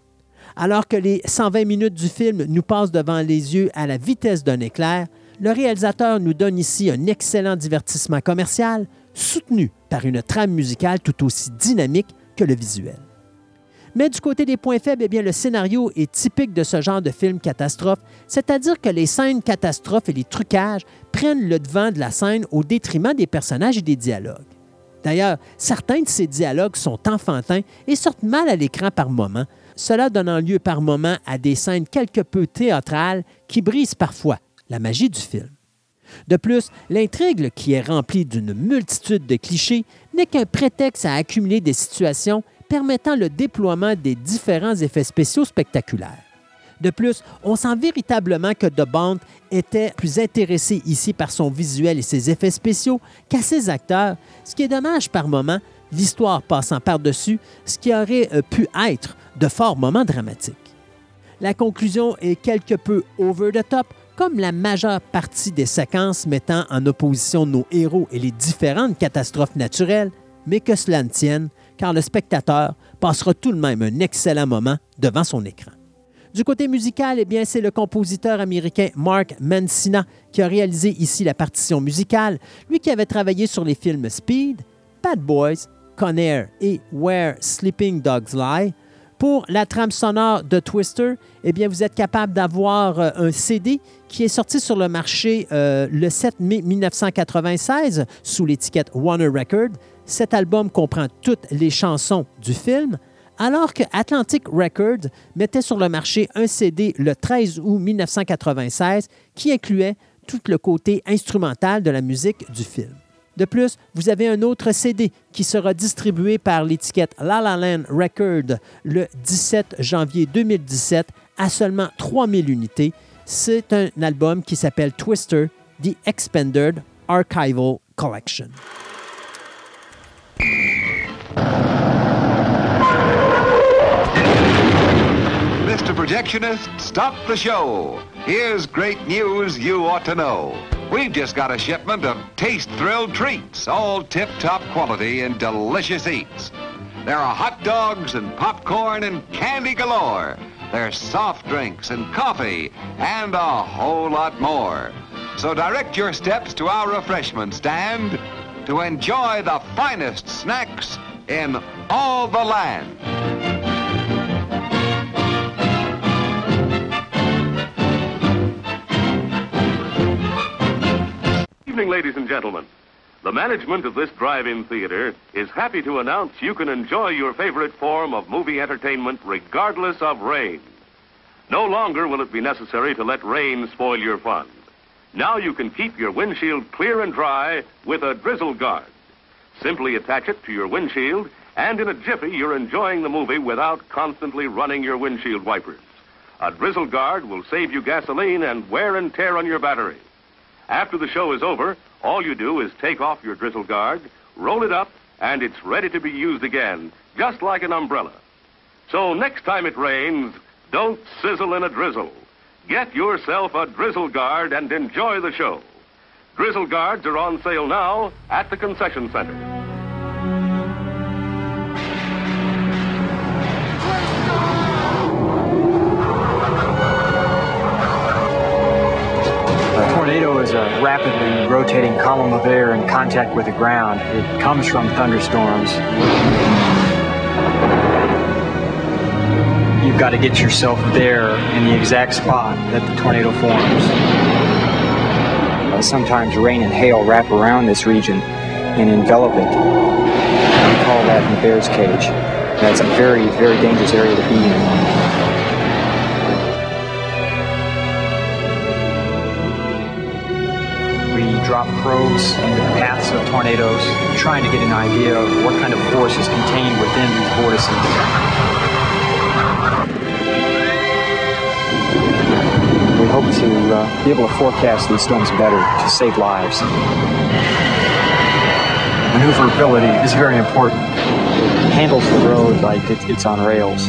Alors que les cent vingt minutes du film nous passent devant les yeux à la vitesse d'un éclair, le réalisateur nous donne ici un excellent divertissement commercial, soutenu par une trame musicale tout aussi dynamique que le visuel. Mais du côté des points faibles, eh bien, le scénario est typique de ce genre de film catastrophe, c'est-à-dire que les scènes catastrophes et les trucages prennent le devant de la scène au détriment des personnages et des dialogues. D'ailleurs, certains de ces dialogues sont enfantins et sortent mal à l'écran par moments, cela donnant lieu par moments à des scènes quelque peu théâtrales qui brisent parfois la magie du film. De plus, l'intrigue, qui est remplie d'une multitude de clichés, n'est qu'un prétexte à accumuler des situations permettant le déploiement des différents effets spéciaux spectaculaires. De plus, on sent véritablement que De Bont était plus intéressé ici par son visuel et ses effets spéciaux qu'à ses acteurs, ce qui est dommage par moments, l'histoire passant par-dessus, ce qui aurait pu être de forts moments dramatiques. La conclusion est quelque peu over the top, comme la majeure partie des séquences mettant en opposition nos héros et les différentes catastrophes naturelles, mais que cela ne tienne, car le spectateur passera tout de même un excellent moment devant son écran. Du côté musical, eh bien, c'est le compositeur américain Mark Mancina qui a réalisé ici la partition musicale, lui qui avait travaillé sur les films Speed, Bad Boys, Con Air et Where Sleeping Dogs Lie. Pour la trame sonore de Twister, eh bien, vous êtes capable d'avoir euh, un C D qui est sorti sur le marché euh, le sept mai mille neuf cent quatre-vingt-seize sous l'étiquette Warner Records. Cet album comprend toutes les chansons du film, alors que Atlantic Records mettait sur le marché un C D le treize août mille neuf cent quatre-vingt-seize qui incluait tout le côté instrumental de la musique du film. De plus, vous avez un autre C D qui sera distribué par l'étiquette La La Land Records le dix-sept janvier deux mille dix-sept à seulement trois mille unités. C'est un album qui s'appelle Twister, The Expanded Archival Collection. Mister Projectionist, stop the show. Here's great news you ought to know. We've just got a shipment of taste-thrilled treats, all tip-top quality and delicious eats. There are hot dogs and popcorn and candy galore. There's soft drinks and coffee and a whole lot more. So direct your steps to our refreshment stand to enjoy the finest snacks in all the land. Good evening, ladies and gentlemen. The management of this drive-in theater is happy to announce you can enjoy your favorite form of movie entertainment regardless of rain. No longer will it be necessary to let rain spoil your fun. Now you can keep your windshield clear and dry with a Drizzle Guard. Simply attach it to your windshield, and in a jiffy you're enjoying the movie without constantly running your windshield wipers. A Drizzle Guard will save you gasoline and wear and tear on your battery. After the show is over, all you do is take off your Drizzle Guard, roll it up, and it's ready to be used again, just like an umbrella. So next time it rains, don't sizzle in a drizzle. Get yourself a Drizzle Guard and enjoy the show. Drizzle Guards are on sale now at the concession center. A tornado is a rapidly rotating column of air in contact with the ground. It comes from thunderstorms. You've got to get yourself there in the exact spot that the tornado forms. sometimes rain and hail wrap around this region and envelop it. We call that in the bear's cage. That's a very, very dangerous area to be in. Drop probes into the paths of tornadoes, trying to get an idea of what kind of force is contained within these vortices. We hope to uh, be able to forecast these storms better to save lives. Maneuverability is very important. It handles the road like it, it's on rails.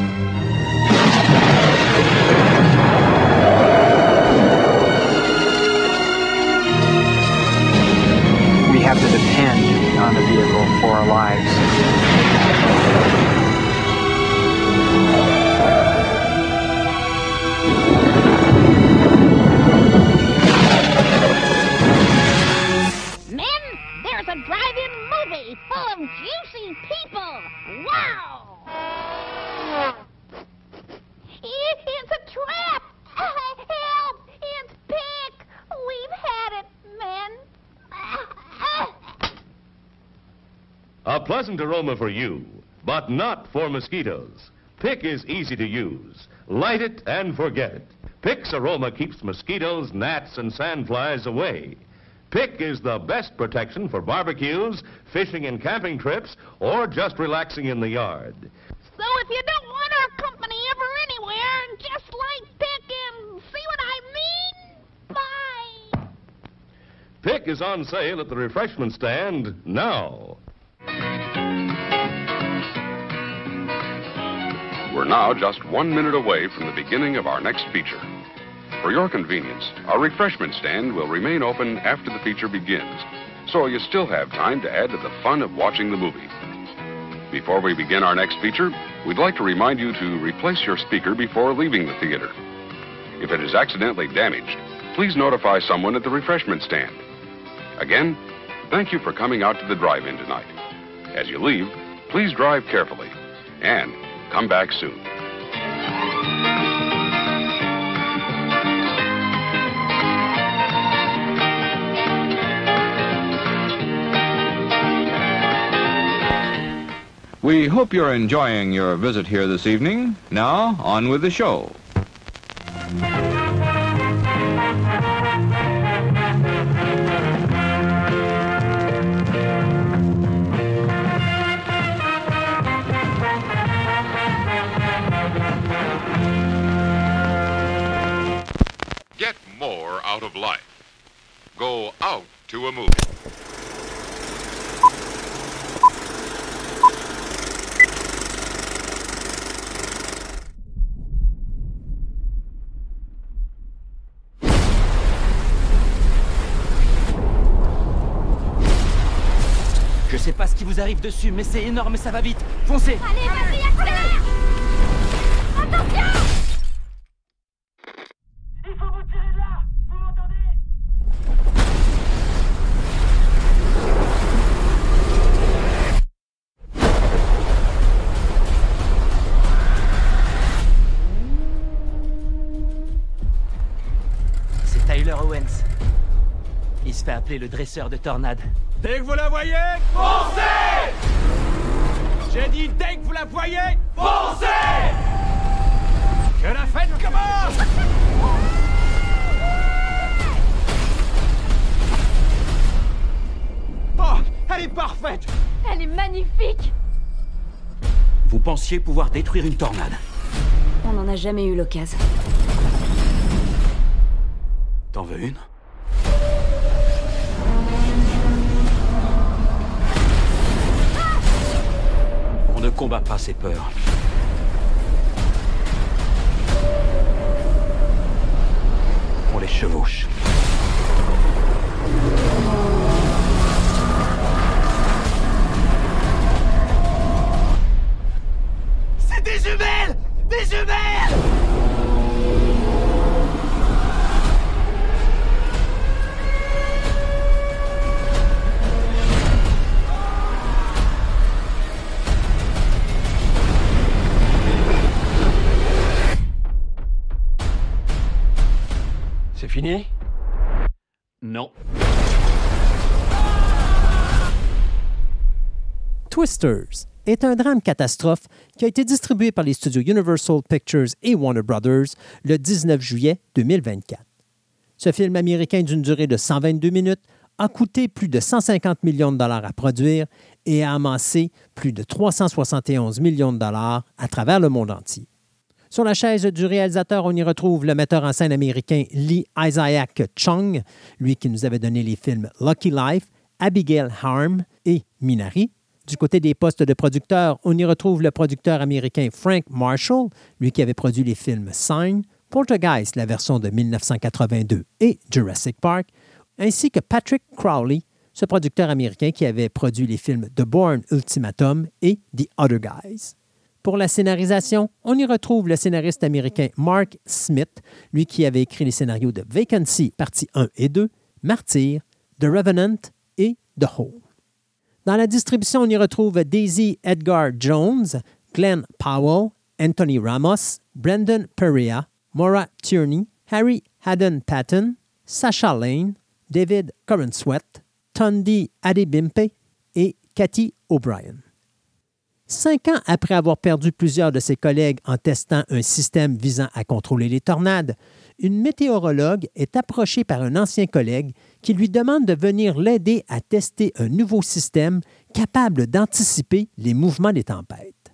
We have to depend on the vehicle for our lives. Men, there's a drive-in movie full of juicy people. Wow! It, it's a trap! Help! It's Pick! We've had it, men. A pleasant aroma for you, but not for mosquitoes. Pick is easy to use. Light it and forget it. Pick's aroma keeps mosquitoes, gnats, and sandflies away. Pick is the best protection for barbecues, fishing and camping trips, or just relaxing in the yard. So if you don't want our company ever anywhere, just light Pick and see what I mean? Bye! Pick is on sale at the refreshment stand now. We're now just one minute away from the beginning of our next feature. For your convenience, our refreshment stand will remain open after the feature begins, so you still have time to add to the fun of watching the movie. Before we begin our next feature, we'd like to remind you to replace your speaker before leaving the theater. If it is accidentally damaged, please notify someone at the refreshment stand. Again, thank you for coming out to the drive-in tonight. As you leave, please drive carefully and come back soon. We hope you're enjoying your visit here this evening. Now, on with the show. Get more out of life. Go out to a movie. Je sais pas ce qui vous arrive dessus, mais c'est énorme et ça va vite. Foncez! Allez, vas-y, accélère! Attention! Il faut vous tirer de là! Vous m'entendez? C'est Tyler Owens. Il se fait appeler le dresseur de tornades. Dès que vous la voyez, foncez! J'ai dit dès que vous la voyez, foncez! Que la fête commence! Oh, elle est parfaite! Elle est magnifique! Vous pensiez pouvoir détruire une tornade? On n'en a jamais eu l'occasion. T'en veux une? On ne combat pas ses peurs. On les chevauche. C'est des jumelles! Des jumelles! C'est fini? Non. Twisters est un drame catastrophe qui a été distribué par les studios Universal Pictures et Warner Brothers le dix-neuf juillet deux mille vingt-quatre. Ce film américain d'une durée de cent vingt-deux minutes a coûté plus de cent cinquante millions de dollars à produire et a amassé plus de trois cent soixante et onze millions de dollars à travers le monde entier. Sur la chaise du réalisateur, on y retrouve le metteur en scène américain Lee Isaac Chung, lui qui nous avait donné les films Lucky Life, Abigail Harm et Minari. Du côté des postes de producteurs, on y retrouve le producteur américain Frank Marshall, lui qui avait produit les films Sign, Poltergeist, la version de dix-neuf cent quatre-vingt-deux, et Jurassic Park, ainsi que Patrick Crowley, ce producteur américain qui avait produit les films The Bourne Ultimatum et The Other Guys. Pour la scénarisation, on y retrouve le scénariste américain Mark Smith, lui qui avait écrit les scénarios de Vacancy, partie un et deux, Martyr, The Revenant et The Hole. Dans la distribution, on y retrouve Daisy Edgar Jones, Glenn Powell, Anthony Ramos, Brendan Perea, Maura Tierney, Harry Haddon Patton, Sacha Lane, David Corenswet, Tundi Adebimpe et Cathy O'Brien. Cinq ans après avoir perdu plusieurs de ses collègues en testant un système visant à contrôler les tornades, une météorologue est approchée par un ancien collègue qui lui demande de venir l'aider à tester un nouveau système capable d'anticiper les mouvements des tempêtes.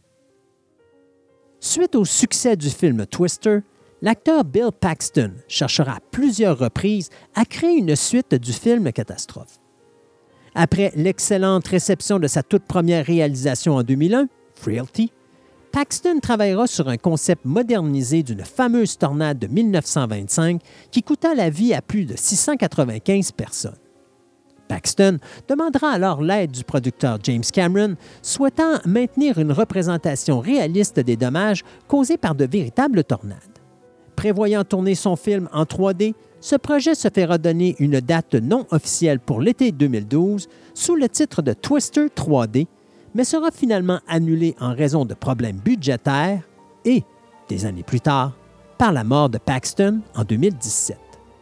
Suite au succès du film Twister, l'acteur Bill Paxton cherchera à plusieurs reprises à créer une suite du film catastrophe. Après l'excellente réception de sa toute première réalisation en deux mille un, Frailty, Paxton travaillera sur un concept modernisé d'une fameuse tornade de dix-neuf cent vingt-cinq qui coûta la vie à plus de six cent quatre-vingt-quinze personnes. Paxton demandera alors l'aide du producteur James Cameron, souhaitant maintenir une représentation réaliste des dommages causés par de véritables tornades. Prévoyant tourner son film en trois D, ce projet se fera donner une date non officielle pour l'été deux mille douze sous le titre de Twister trois D, mais sera finalement annulé en raison de problèmes budgétaires et, des années plus tard, par la mort de Paxton en deux mille dix-sept.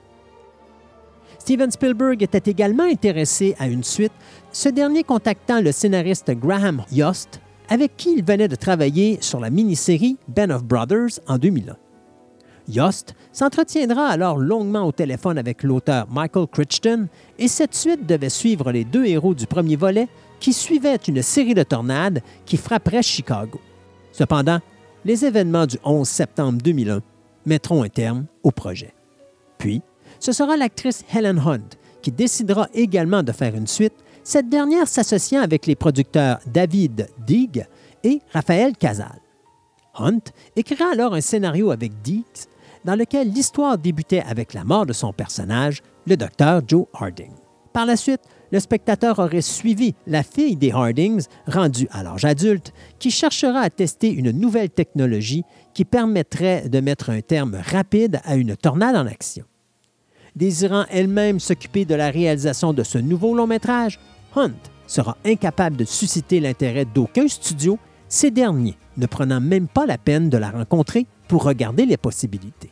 Steven Spielberg était également intéressé à une suite, ce dernier contactant le scénariste Graham Yost, avec qui il venait de travailler sur la mini-série Band of Brothers en deux mille un. Yost s'entretiendra alors longuement au téléphone avec l'auteur Michael Crichton et cette suite devait suivre les deux héros du premier volet qui suivaient une série de tornades qui frapperait Chicago. Cependant, les événements du onze septembre deux mille un mettront un terme au projet. Puis, ce sera l'actrice Helen Hunt qui décidera également de faire une suite, cette dernière s'associant avec les producteurs David Deeg et Raphaël Casal. Hunt écrira alors un scénario avec Deeks dans lequel l'histoire débutait avec la mort de son personnage, le docteur Joe Harding. Par la suite, le spectateur aurait suivi la fille des Hardings, rendue à l'âge adulte, qui cherchera à tester une nouvelle technologie qui permettrait de mettre un terme rapide à une tornade en action. Désirant elle-même s'occuper de la réalisation de ce nouveau long-métrage, Hunt sera incapable de susciter l'intérêt d'aucun studio, ces derniers ne prenant même pas la peine de la rencontrer pour regarder les possibilités.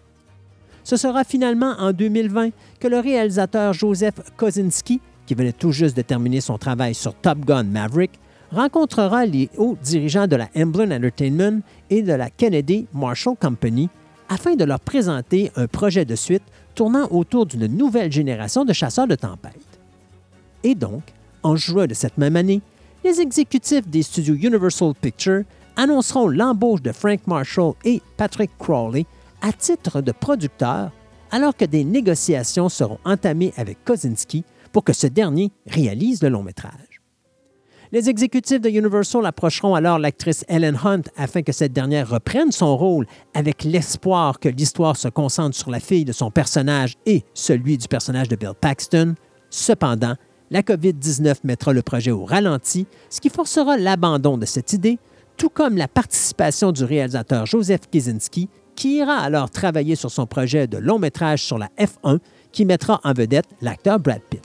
Ce sera finalement en deux mille vingt que le réalisateur Joseph Kosinski, qui venait tout juste de terminer son travail sur Top Gun Maverick, rencontrera les hauts dirigeants de la Amblin Entertainment et de la Kennedy Marshall Company afin de leur présenter un projet de suite tournant autour d'une nouvelle génération de chasseurs de tempêtes. Et donc, en juin de cette même année, les exécutifs des studios Universal Pictures annonceront l'embauche de Frank Marshall et Patrick Crowley à titre de producteurs, alors que des négociations seront entamées avec Kosinski pour que ce dernier réalise le long-métrage. Les exécutifs de Universal approcheront alors l'actrice Helen Hunt afin que cette dernière reprenne son rôle avec l'espoir que l'histoire se concentre sur la fille de son personnage et celui du personnage de Bill Paxton. Cependant, la covid dix-neuf mettra le projet au ralenti, ce qui forcera l'abandon de cette idée, tout comme la participation du réalisateur Joseph Kosinski, qui ira alors travailler sur son projet de long-métrage sur la F un, qui mettra en vedette l'acteur Brad Pitt.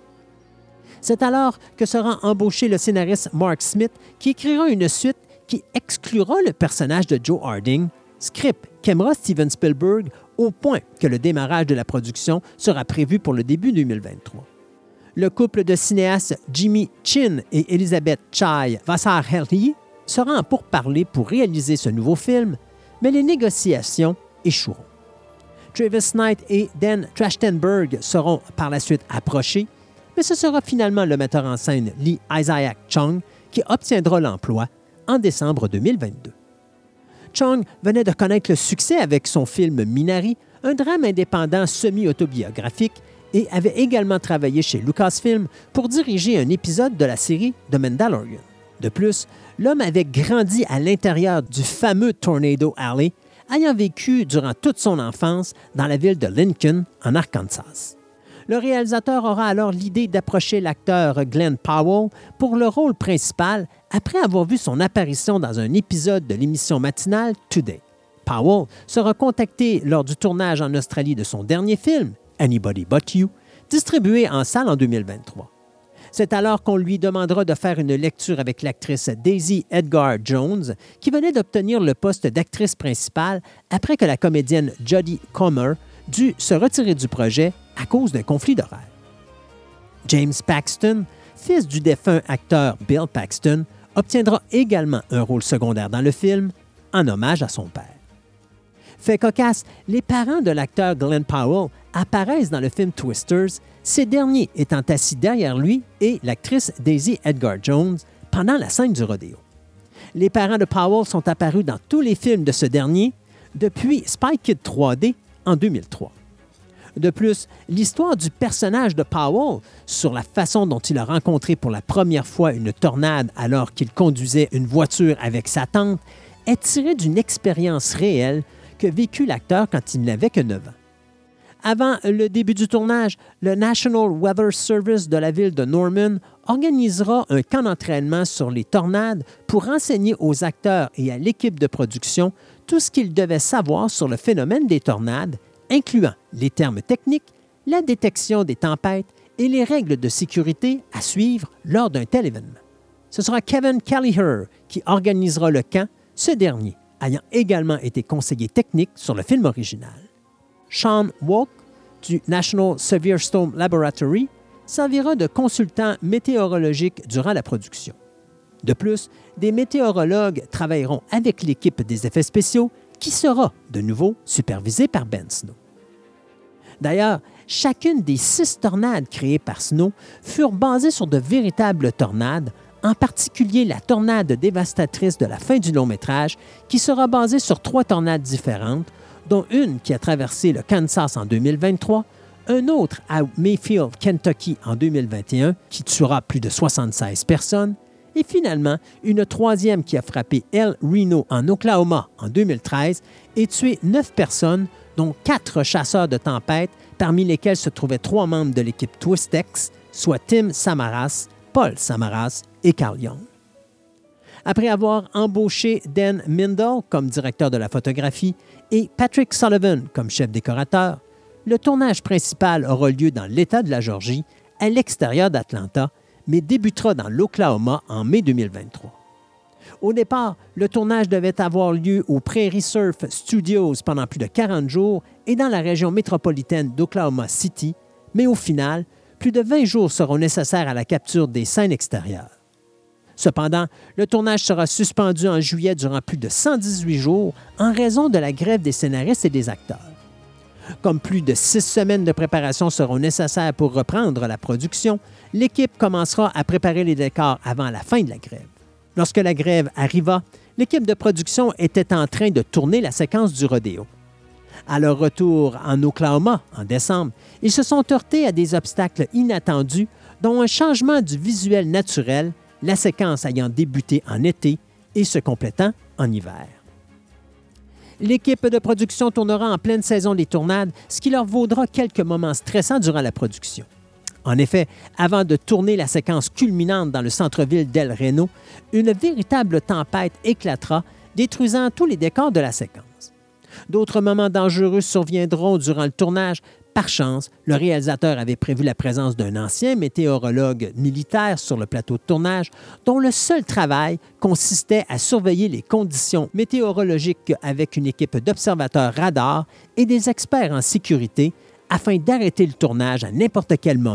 C'est alors que sera embauché le scénariste Mark Smith, qui écrira une suite qui exclura le personnage de Joe Harding, script qu'aimera Steven Spielberg au point que le démarrage de la production sera prévu pour le début deux mille vingt-trois. Le couple de cinéastes Jimmy Chin et Elizabeth Chai Vasarhelyi sera en pourparlers pour réaliser ce nouveau film, mais les négociations échoueront. Travis Knight et Dan Trachtenberg seront par la suite approchés, mais ce sera finalement le metteur en scène Lee Isaac Chung qui obtiendra l'emploi en décembre deux mille vingt-deux. Chung venait de connaître le succès avec son film Minari, un drame indépendant semi-autobiographique, et avait également travaillé chez Lucasfilm pour diriger un épisode de la série The Mandalorian. De plus, l'homme avait grandi à l'intérieur du fameux Tornado Alley, ayant vécu durant toute son enfance dans la ville de Lincoln, en Arkansas. Le réalisateur aura alors l'idée d'approcher l'acteur Glenn Powell pour le rôle principal après avoir vu son apparition dans un épisode de l'émission matinale Today. Powell sera contacté lors du tournage en Australie de son dernier film, Anybody But You, distribué en salle en deux mille vingt-trois. C'est alors qu'on lui demandera de faire une lecture avec l'actrice Daisy Edgar Jones, qui venait d'obtenir le poste d'actrice principale après que la comédienne Jodie Comer dut se retirer du projet à cause d'un conflit d'horaire. James Paxton, fils du défunt acteur Bill Paxton, obtiendra également un rôle secondaire dans le film, en hommage à son père. Fait cocasse, les parents de l'acteur Glenn Powell apparaissent dans le film Twisters, ces derniers étant assis derrière lui et l'actrice Daisy Edgar Jones pendant la scène du rodéo. Les parents de Powell sont apparus dans tous les films de ce dernier depuis Spy Kid trois D en deux mille trois. De plus, l'histoire du personnage de Powell, sur la façon dont il a rencontré pour la première fois une tornade alors qu'il conduisait une voiture avec sa tante, est tirée d'une expérience réelle que vécut l'acteur quand il n'avait que neuf ans. Avant le début du tournage, le National Weather Service de la ville de Norman organisera un camp d'entraînement sur les tornades pour enseigner aux acteurs et à l'équipe de production tout ce qu'ils devaient savoir sur le phénomène des tornades, incluant les termes techniques, la détection des tempêtes et les règles de sécurité à suivre lors d'un tel événement. Ce sera Kevin Kelleher qui organisera le camp, ce dernier ayant également été conseiller technique sur le film original. Sean Walk du National Severe Storm Laboratory servira de consultant météorologique durant la production. De plus, des météorologues travailleront avec l'équipe des effets spéciaux qui sera, de nouveau, supervisée par Ben Snow. D'ailleurs, chacune des six tornades créées par Snow furent basées sur de véritables tornades, en particulier la tornade dévastatrice de la fin du long-métrage, qui sera basée sur trois tornades différentes, dont une qui a traversé le Kansas en deux mille vingt-trois, un autre à Mayfield, Kentucky en deux mille vingt et un, qui tuera plus de soixante-seize personnes, et finalement une troisième qui a frappé El Reno en Oklahoma en deux mille treize et tué neuf personnes, dont quatre chasseurs de tempêtes, parmi lesquels se trouvaient trois membres de l'équipe Twistex, soit Tim Samaras, Paul Samaras et Carl Young. Après avoir embauché Dan Mindel comme directeur de la photographie et Patrick Sullivan comme chef décorateur, le tournage principal aura lieu dans l'État de la Géorgie, à l'extérieur d'Atlanta, mais débutera dans l'Oklahoma en mai deux mille vingt-trois. Au départ, le tournage devait avoir lieu au Prairie Surf Studios pendant plus de quarante jours et dans la région métropolitaine d'Oklahoma City, mais au final, plus de vingt jours seront nécessaires à la capture des scènes extérieures. Cependant, le tournage sera suspendu en juillet durant plus de cent dix-huit jours en raison de la grève des scénaristes et des acteurs. Comme plus de six semaines de préparation seront nécessaires pour reprendre la production, l'équipe commencera à préparer les décors avant la fin de la grève. Lorsque la grève arriva, l'équipe de production était en train de tourner la séquence du rodéo. À leur retour en Oklahoma en décembre, ils se sont heurtés à des obstacles inattendus, dont un changement du visuel naturel, la séquence ayant débuté en été et se complétant en hiver. L'équipe de production tournera en pleine saison des tournades, ce qui leur vaudra quelques moments stressants durant la production. En effet, avant de tourner la séquence culminante dans le centre-ville d'El Reno, une véritable tempête éclatera, détruisant tous les décors de la séquence. D'autres moments dangereux surviendront durant le tournage. Par chance, le réalisateur avait prévu la présence d'un ancien météorologue militaire sur le plateau de tournage, dont le seul travail consistait à surveiller les conditions météorologiques avec une équipe d'observateurs radars et des experts en sécurité afin d'arrêter le tournage à n'importe quel moment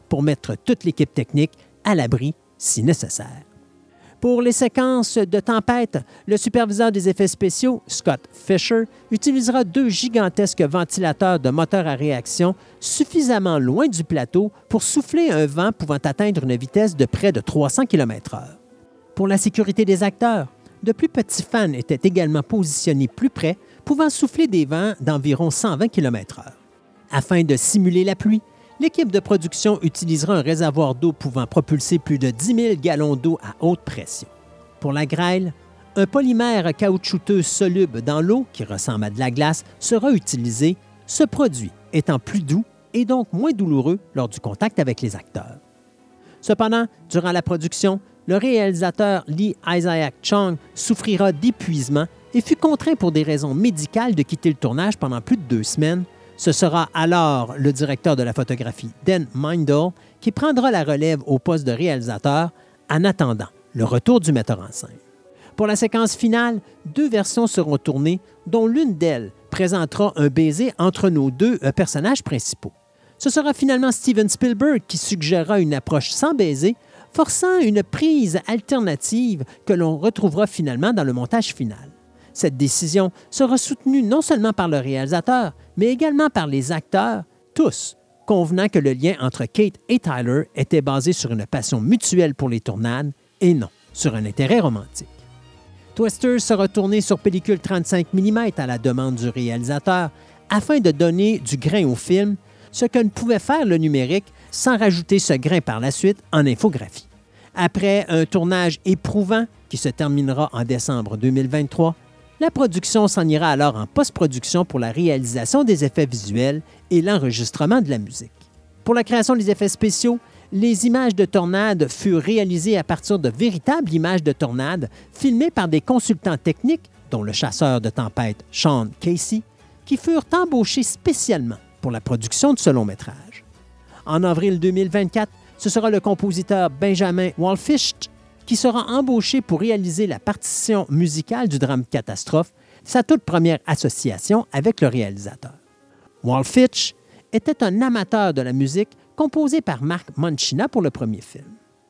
pour mettre toute l'équipe technique à l'abri si nécessaire. Pour les séquences de tempête, le superviseur des effets spéciaux, Scott Fisher, utilisera deux gigantesques ventilateurs de moteur à réaction suffisamment loin du plateau pour souffler un vent pouvant atteindre une vitesse de près de trois cents kilomètres heure. Pour la sécurité des acteurs, de plus petits fans étaient également positionnés plus près, pouvant souffler des vents d'environ cent vingt kilomètres heure. Afin de simuler la pluie, l'équipe de production utilisera un réservoir d'eau pouvant propulser plus de dix mille gallons d'eau à haute pression. Pour la grêle, un polymère caoutchouteux soluble dans l'eau, qui ressemble à de la glace, sera utilisé, ce produit étant plus doux et donc moins douloureux lors du contact avec les acteurs. Cependant, durant la production, le réalisateur Lee Isaac Chung souffrira d'épuisement et fut contraint pour des raisons médicales de quitter le tournage pendant plus de deux semaines. Ce sera alors le directeur de la photographie, Dan Mindel, qui prendra la relève au poste de réalisateur en attendant le retour du metteur en scène. Pour la séquence finale, deux versions seront tournées, dont l'une d'elles présentera un baiser entre nos deux personnages principaux. Ce sera finalement Steven Spielberg qui suggérera une approche sans baiser, forçant une prise alternative que l'on retrouvera finalement dans le montage final. Cette décision sera soutenue non seulement par le réalisateur, mais également par les acteurs, tous, convenant que le lien entre Kate et Tyler était basé sur une passion mutuelle pour les tournades et non sur un intérêt romantique. Twisters sera tourné sur pellicule trente-cinq millimètres à la demande du réalisateur afin de donner du grain au film, ce que ne pouvait faire le numérique sans rajouter ce grain par la suite en infographie. Après un tournage éprouvant qui se terminera en décembre deux mille vingt-trois, la production s'en ira alors en post-production pour la réalisation des effets visuels et l'enregistrement de la musique. Pour la création des effets spéciaux, les images de tornades furent réalisées à partir de véritables images de tornades filmées par des consultants techniques, dont le chasseur de tempête Sean Casey, qui furent embauchés spécialement pour la production de ce long-métrage. En avril deux mille vingt-quatre, ce sera le compositeur Benjamin Wallfisch qui sera embauché pour réaliser la partition musicale du drame Catastrophe, sa toute première association avec le réalisateur. Wallfisch était un amateur de la musique composée par Mark Mancina pour le premier film.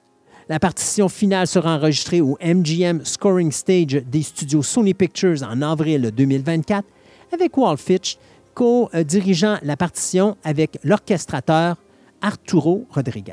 La partition finale sera enregistrée au M G M Scoring Stage des studios Sony Pictures en avril deux mille vingt-quatre, avec Wallfisch co-dirigeant la partition avec l'orchestrateur Arturo Rodriguez.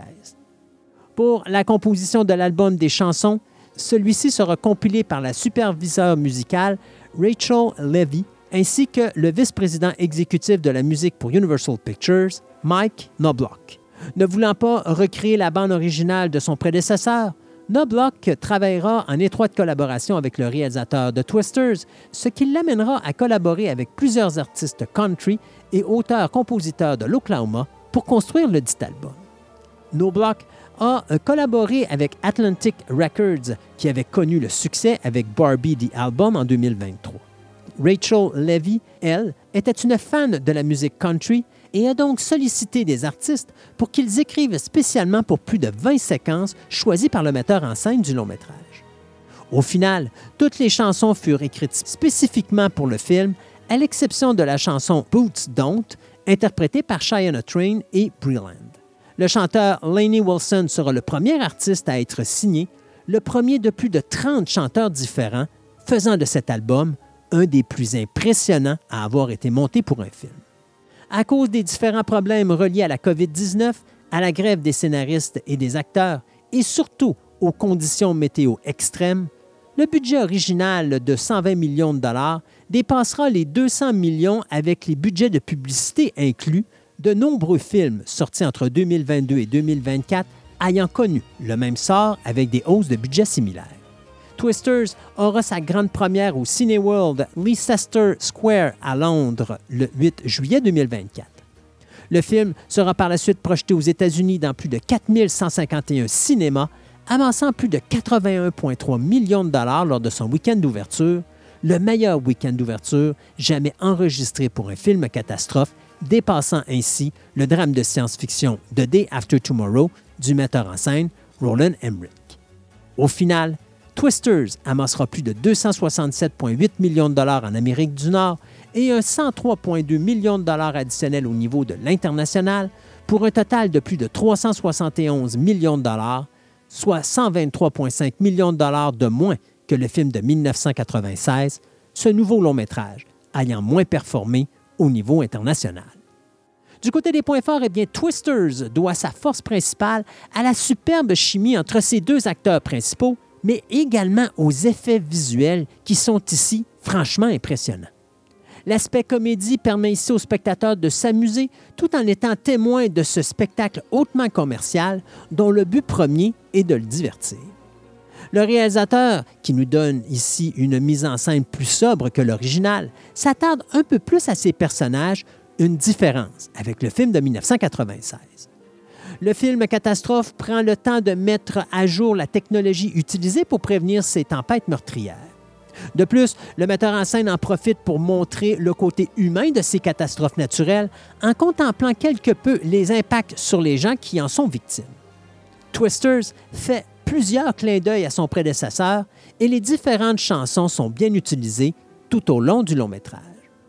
Pour la composition de l'album des chansons, celui-ci sera compilé par la superviseure musicale Rachel Levy ainsi que le vice-président exécutif de la musique pour Universal Pictures, Mike Knobloch. Ne voulant pas recréer la bande originale de son prédécesseur, Knobloch travaillera en étroite collaboration avec le réalisateur de Twisters, ce qui l'amènera à collaborer avec plusieurs artistes country et auteurs-compositeurs de l'Oklahoma pour construire le dit album. Knobloch a collaboré avec Atlantic Records, qui avait connu le succès avec Barbie The Album en deux mille vingt-trois. Rachel Levy, elle, était une fan de la musique country et a donc sollicité des artistes pour qu'ils écrivent spécialement pour plus de vingt séquences choisies par le metteur en scène du long-métrage. Au final, toutes les chansons furent écrites spécifiquement pour le film, à l'exception de la chanson « Boots Don't », interprétée par Cheyenne Train et Breland. Le chanteur Lainey Wilson sera le premier artiste à être signé, le premier de plus de trente chanteurs différents, faisant de cet album un des plus impressionnants à avoir été monté pour un film. À cause des différents problèmes reliés à la covid dix-neuf, à la grève des scénaristes et des acteurs, et surtout aux conditions météo extrêmes, le budget original de cent vingt millions de dollars dépassera les deux cents millions avec les budgets de publicité inclus, de nombreux films sortis entre deux mille vingt-deux et deux mille vingt-quatre ayant connu le même sort avec des hausses de budget similaires. Twisters aura sa grande première au Cineworld Leicester Square à Londres le huit juillet deux mille vingt-quatre. Le film sera par la suite projeté aux États-Unis dans plus de quatre mille cent cinquante et un cinémas, amassant plus de quatre-vingt-un virgule trois millions de dollars lors de son week-end d'ouverture, le meilleur week-end d'ouverture jamais enregistré pour un film catastrophe, dépassant ainsi le drame de science-fiction The Day After Tomorrow du metteur en scène Roland Emmerich. Au final, Twisters amassera plus de deux cent soixante-sept virgule huit millions de dollars en Amérique du Nord et un cent trois virgule deux millions de dollars additionnels au niveau de l'international pour un total de plus de trois cent soixante et onze millions de dollars, soit cent vingt-trois virgule cinq millions de dollars de moins que le film de mille neuf cent quatre-vingt-seize, ce nouveau long-métrage ayant moins performé au niveau international. Du côté des points forts, eh bien, Twisters doit sa force principale à la superbe chimie entre ses deux acteurs principaux, mais également aux effets visuels qui sont ici franchement impressionnants. L'aspect comédie permet ici aux spectateurs de s'amuser tout en étant témoins de ce spectacle hautement commercial dont le but premier est de le divertir. Le réalisateur, qui nous donne ici une mise en scène plus sobre que l'original, s'attarde un peu plus à ses personnages, une différence avec le film de mille neuf cent quatre-vingt-seize. Le film catastrophe prend le temps de mettre à jour la technologie utilisée pour prévenir ces tempêtes meurtrières. De plus, le metteur en scène en profite pour montrer le côté humain de ces catastrophes naturelles en contemplant quelque peu les impacts sur les gens qui en sont victimes. Twisters fait plusieurs clins d'œil à son prédécesseur et les différentes chansons sont bien utilisées tout au long du long-métrage.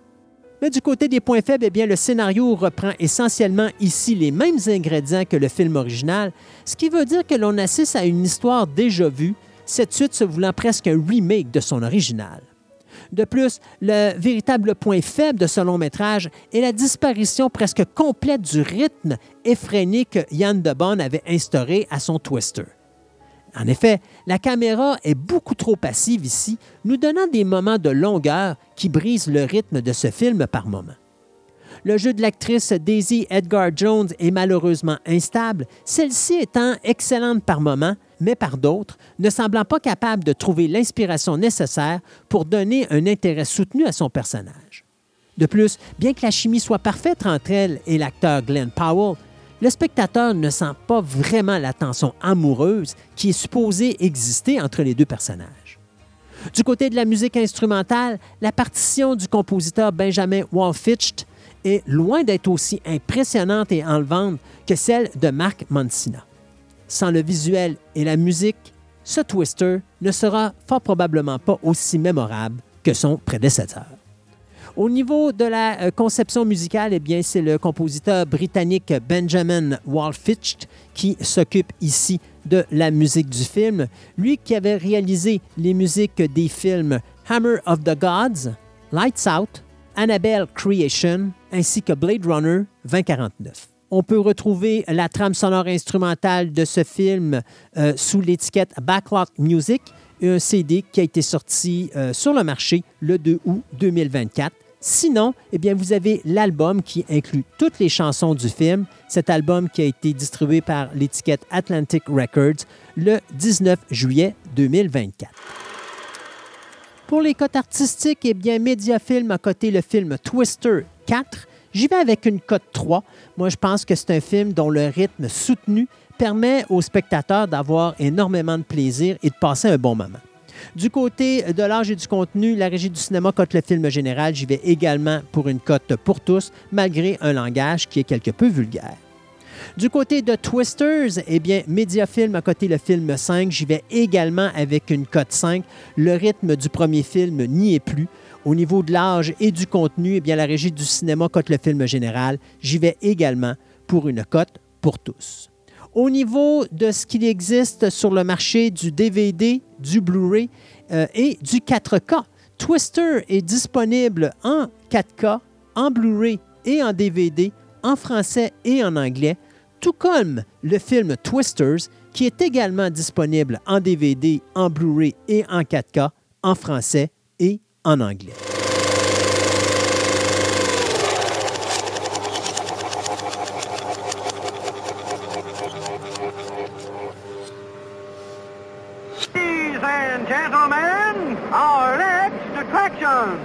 Mais du côté des points faibles, eh bien, le scénario reprend essentiellement ici les mêmes ingrédients que le film original, ce qui veut dire que l'on assiste à une histoire déjà vue, cette suite se voulant presque un remake de son original. De plus, le véritable point faible de ce long-métrage est la disparition presque complète du rythme effréné que Yann DeBonne avait instauré à son Twister. En effet, la caméra est beaucoup trop passive ici, nous donnant des moments de longueur qui brisent le rythme de ce film par moments. Le jeu de l'actrice Daisy Edgar Jones est malheureusement instable, celle-ci étant excellente par moments, mais par d'autres, ne semblant pas capable de trouver l'inspiration nécessaire pour donner un intérêt soutenu à son personnage. De plus, bien que la chimie soit parfaite entre elle et l'acteur Glenn Powell, le spectateur ne sent pas vraiment la tension amoureuse qui est supposée exister entre les deux personnages. Du côté de la musique instrumentale, la partition du compositeur Benjamin Wallfisch est loin d'être aussi impressionnante et enlevante que celle de Mark Mancina. Sans le visuel et la musique, ce Twister ne sera fort probablement pas aussi mémorable que son prédécesseur. Au niveau de la conception musicale, eh bien, c'est le compositeur britannique Benjamin Wallfisch qui s'occupe ici de la musique du film. Lui qui avait réalisé les musiques des films Hammer of the Gods, Lights Out, Annabelle Creation ainsi que Blade Runner vingt quarante-neuf. On peut retrouver la trame sonore instrumentale de ce film euh, sous l'étiquette Backlot Music, un C D qui a été sorti euh, sur le marché le deux août deux mille vingt-quatre. Sinon, eh bien, vous avez l'album qui inclut toutes les chansons du film. Cet album qui a été distribué par l'étiquette Atlantic Records le dix-neuf juillet deux mille vingt-quatre. Pour les cotes artistiques, eh bien, Mediafilm a coté le film Twister quatre. J'y vais avec une cote trois. Moi, je pense que c'est un film dont le rythme soutenu permet aux spectateurs d'avoir énormément de plaisir et de passer un bon moment. Du côté de l'âge et du contenu, la Régie du cinéma cote le film général. J'y vais également pour une cote pour tous, malgré un langage qui est quelque peu vulgaire. Du côté de Twisters, eh bien, Mediafilm a coté le film cinq. J'y vais également avec une cote cinq. Le rythme du premier film n'y est plus. Au niveau de l'âge et du contenu, eh bien, la Régie du cinéma cote le film général. J'y vais également pour une cote pour tous. Au niveau de ce qu'il existe sur le marché du D V D, du Blu-ray euh, et du quatre K, Twister est disponible en quatre K, en Blu-ray et en D V D, en français et en anglais, tout comme le film Twisters, qui est également disponible en D V D, en Blu-ray et en quatre K, en français et en anglais. Ladies and gentlemen, our next attraction.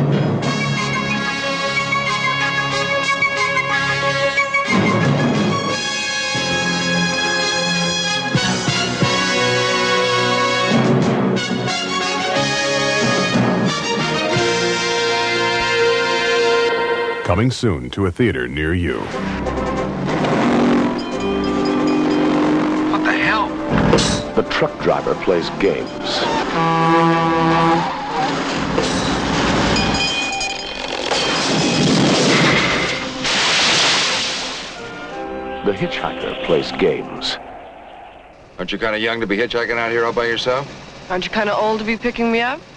Coming soon to a theater near you. What the hell? The truck driver plays games. the hitchhiker plays games. Aren't you kind of young to be hitchhiking out here all by yourself? Aren't you kind of old to be picking me up?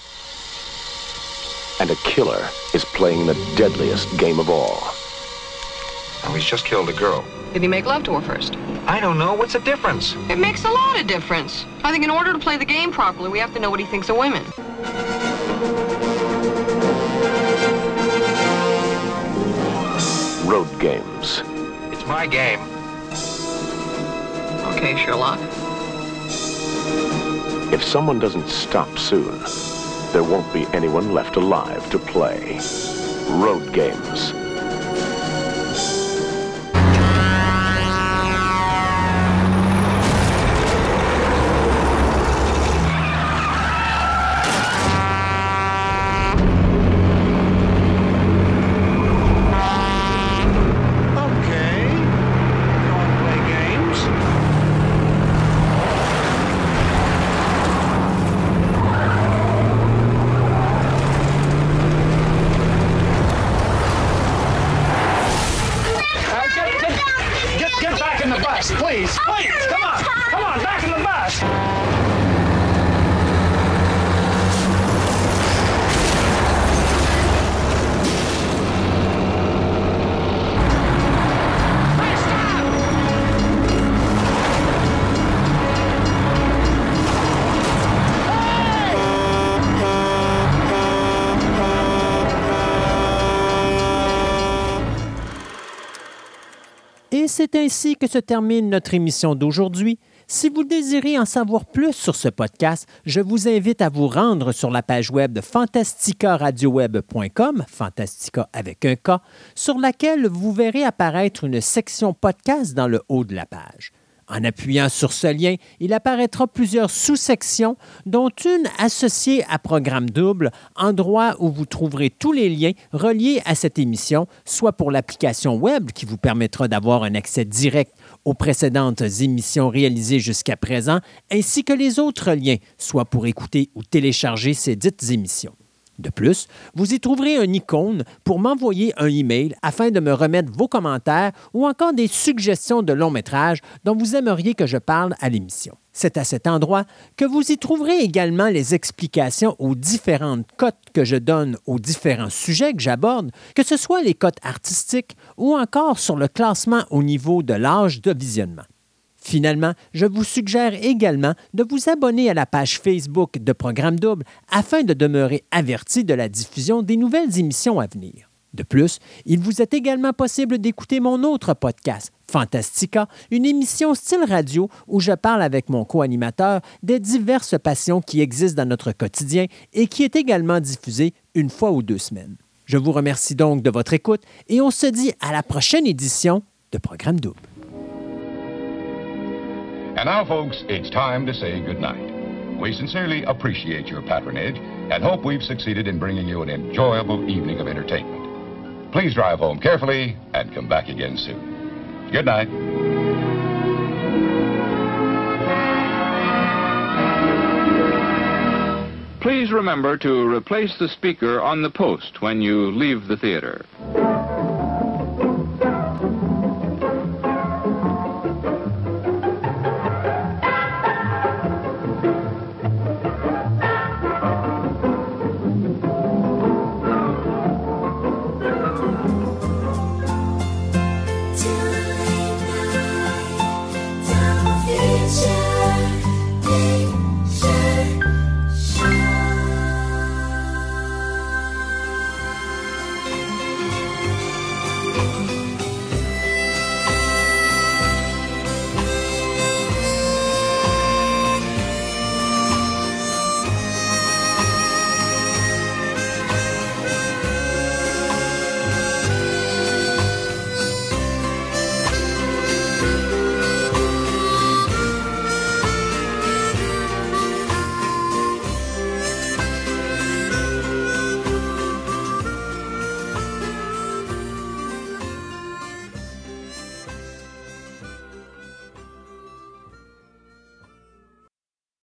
And a killer is playing the deadliest game of all. Oh, he's just killed a girl. Did he make love to her first? I don't know. What's the difference? It makes a lot of difference. I think in order to play the game properly, we have to know what he thinks of women. Road games. It's my game. Okay, Sherlock. If someone doesn't stop soon, there won't be anyone left alive to play. Road games. Please, please, come on, come on, back in the bus. Et c'est ainsi que se termine notre émission d'aujourd'hui. Si vous désirez en savoir plus sur ce podcast, je vous invite à vous rendre sur la page web de fantastica radio web point com, Fantastica avec un K, sur laquelle vous verrez apparaître une section podcast dans le haut de la page. En appuyant sur ce lien, il apparaîtra plusieurs sous-sections, dont une associée à Programme Double, endroit où vous trouverez tous les liens reliés à cette émission, soit pour l'application web qui vous permettra d'avoir un accès direct aux précédentes émissions réalisées jusqu'à présent, ainsi que les autres liens, soit pour écouter ou télécharger ces dites émissions. De plus, vous y trouverez une icône pour m'envoyer un email afin de me remettre vos commentaires ou encore des suggestions de longs métrages dont vous aimeriez que je parle à l'émission. C'est à cet endroit que vous y trouverez également les explications aux différentes cotes que je donne aux différents sujets que j'aborde, que ce soit les cotes artistiques ou encore sur le classement au niveau de l'âge de visionnement. Finalement, je vous suggère également de vous abonner à la page Facebook de Programme Double afin de demeurer averti de la diffusion des nouvelles émissions à venir. De plus, il vous est également possible d'écouter mon autre podcast, Fantastica, une émission style radio où je parle avec mon co-animateur des diverses passions qui existent dans notre quotidien et qui est également diffusée une fois ou deux semaines. Je vous remercie donc de votre écoute et on se dit à la prochaine édition de Programme Double. And now, folks, it's time to say goodnight. We sincerely appreciate your patronage and hope we've succeeded in bringing you an enjoyable evening of entertainment. Please drive home carefully and come back again soon. Good night. Please remember to replace the speaker on the post when you leave the theater.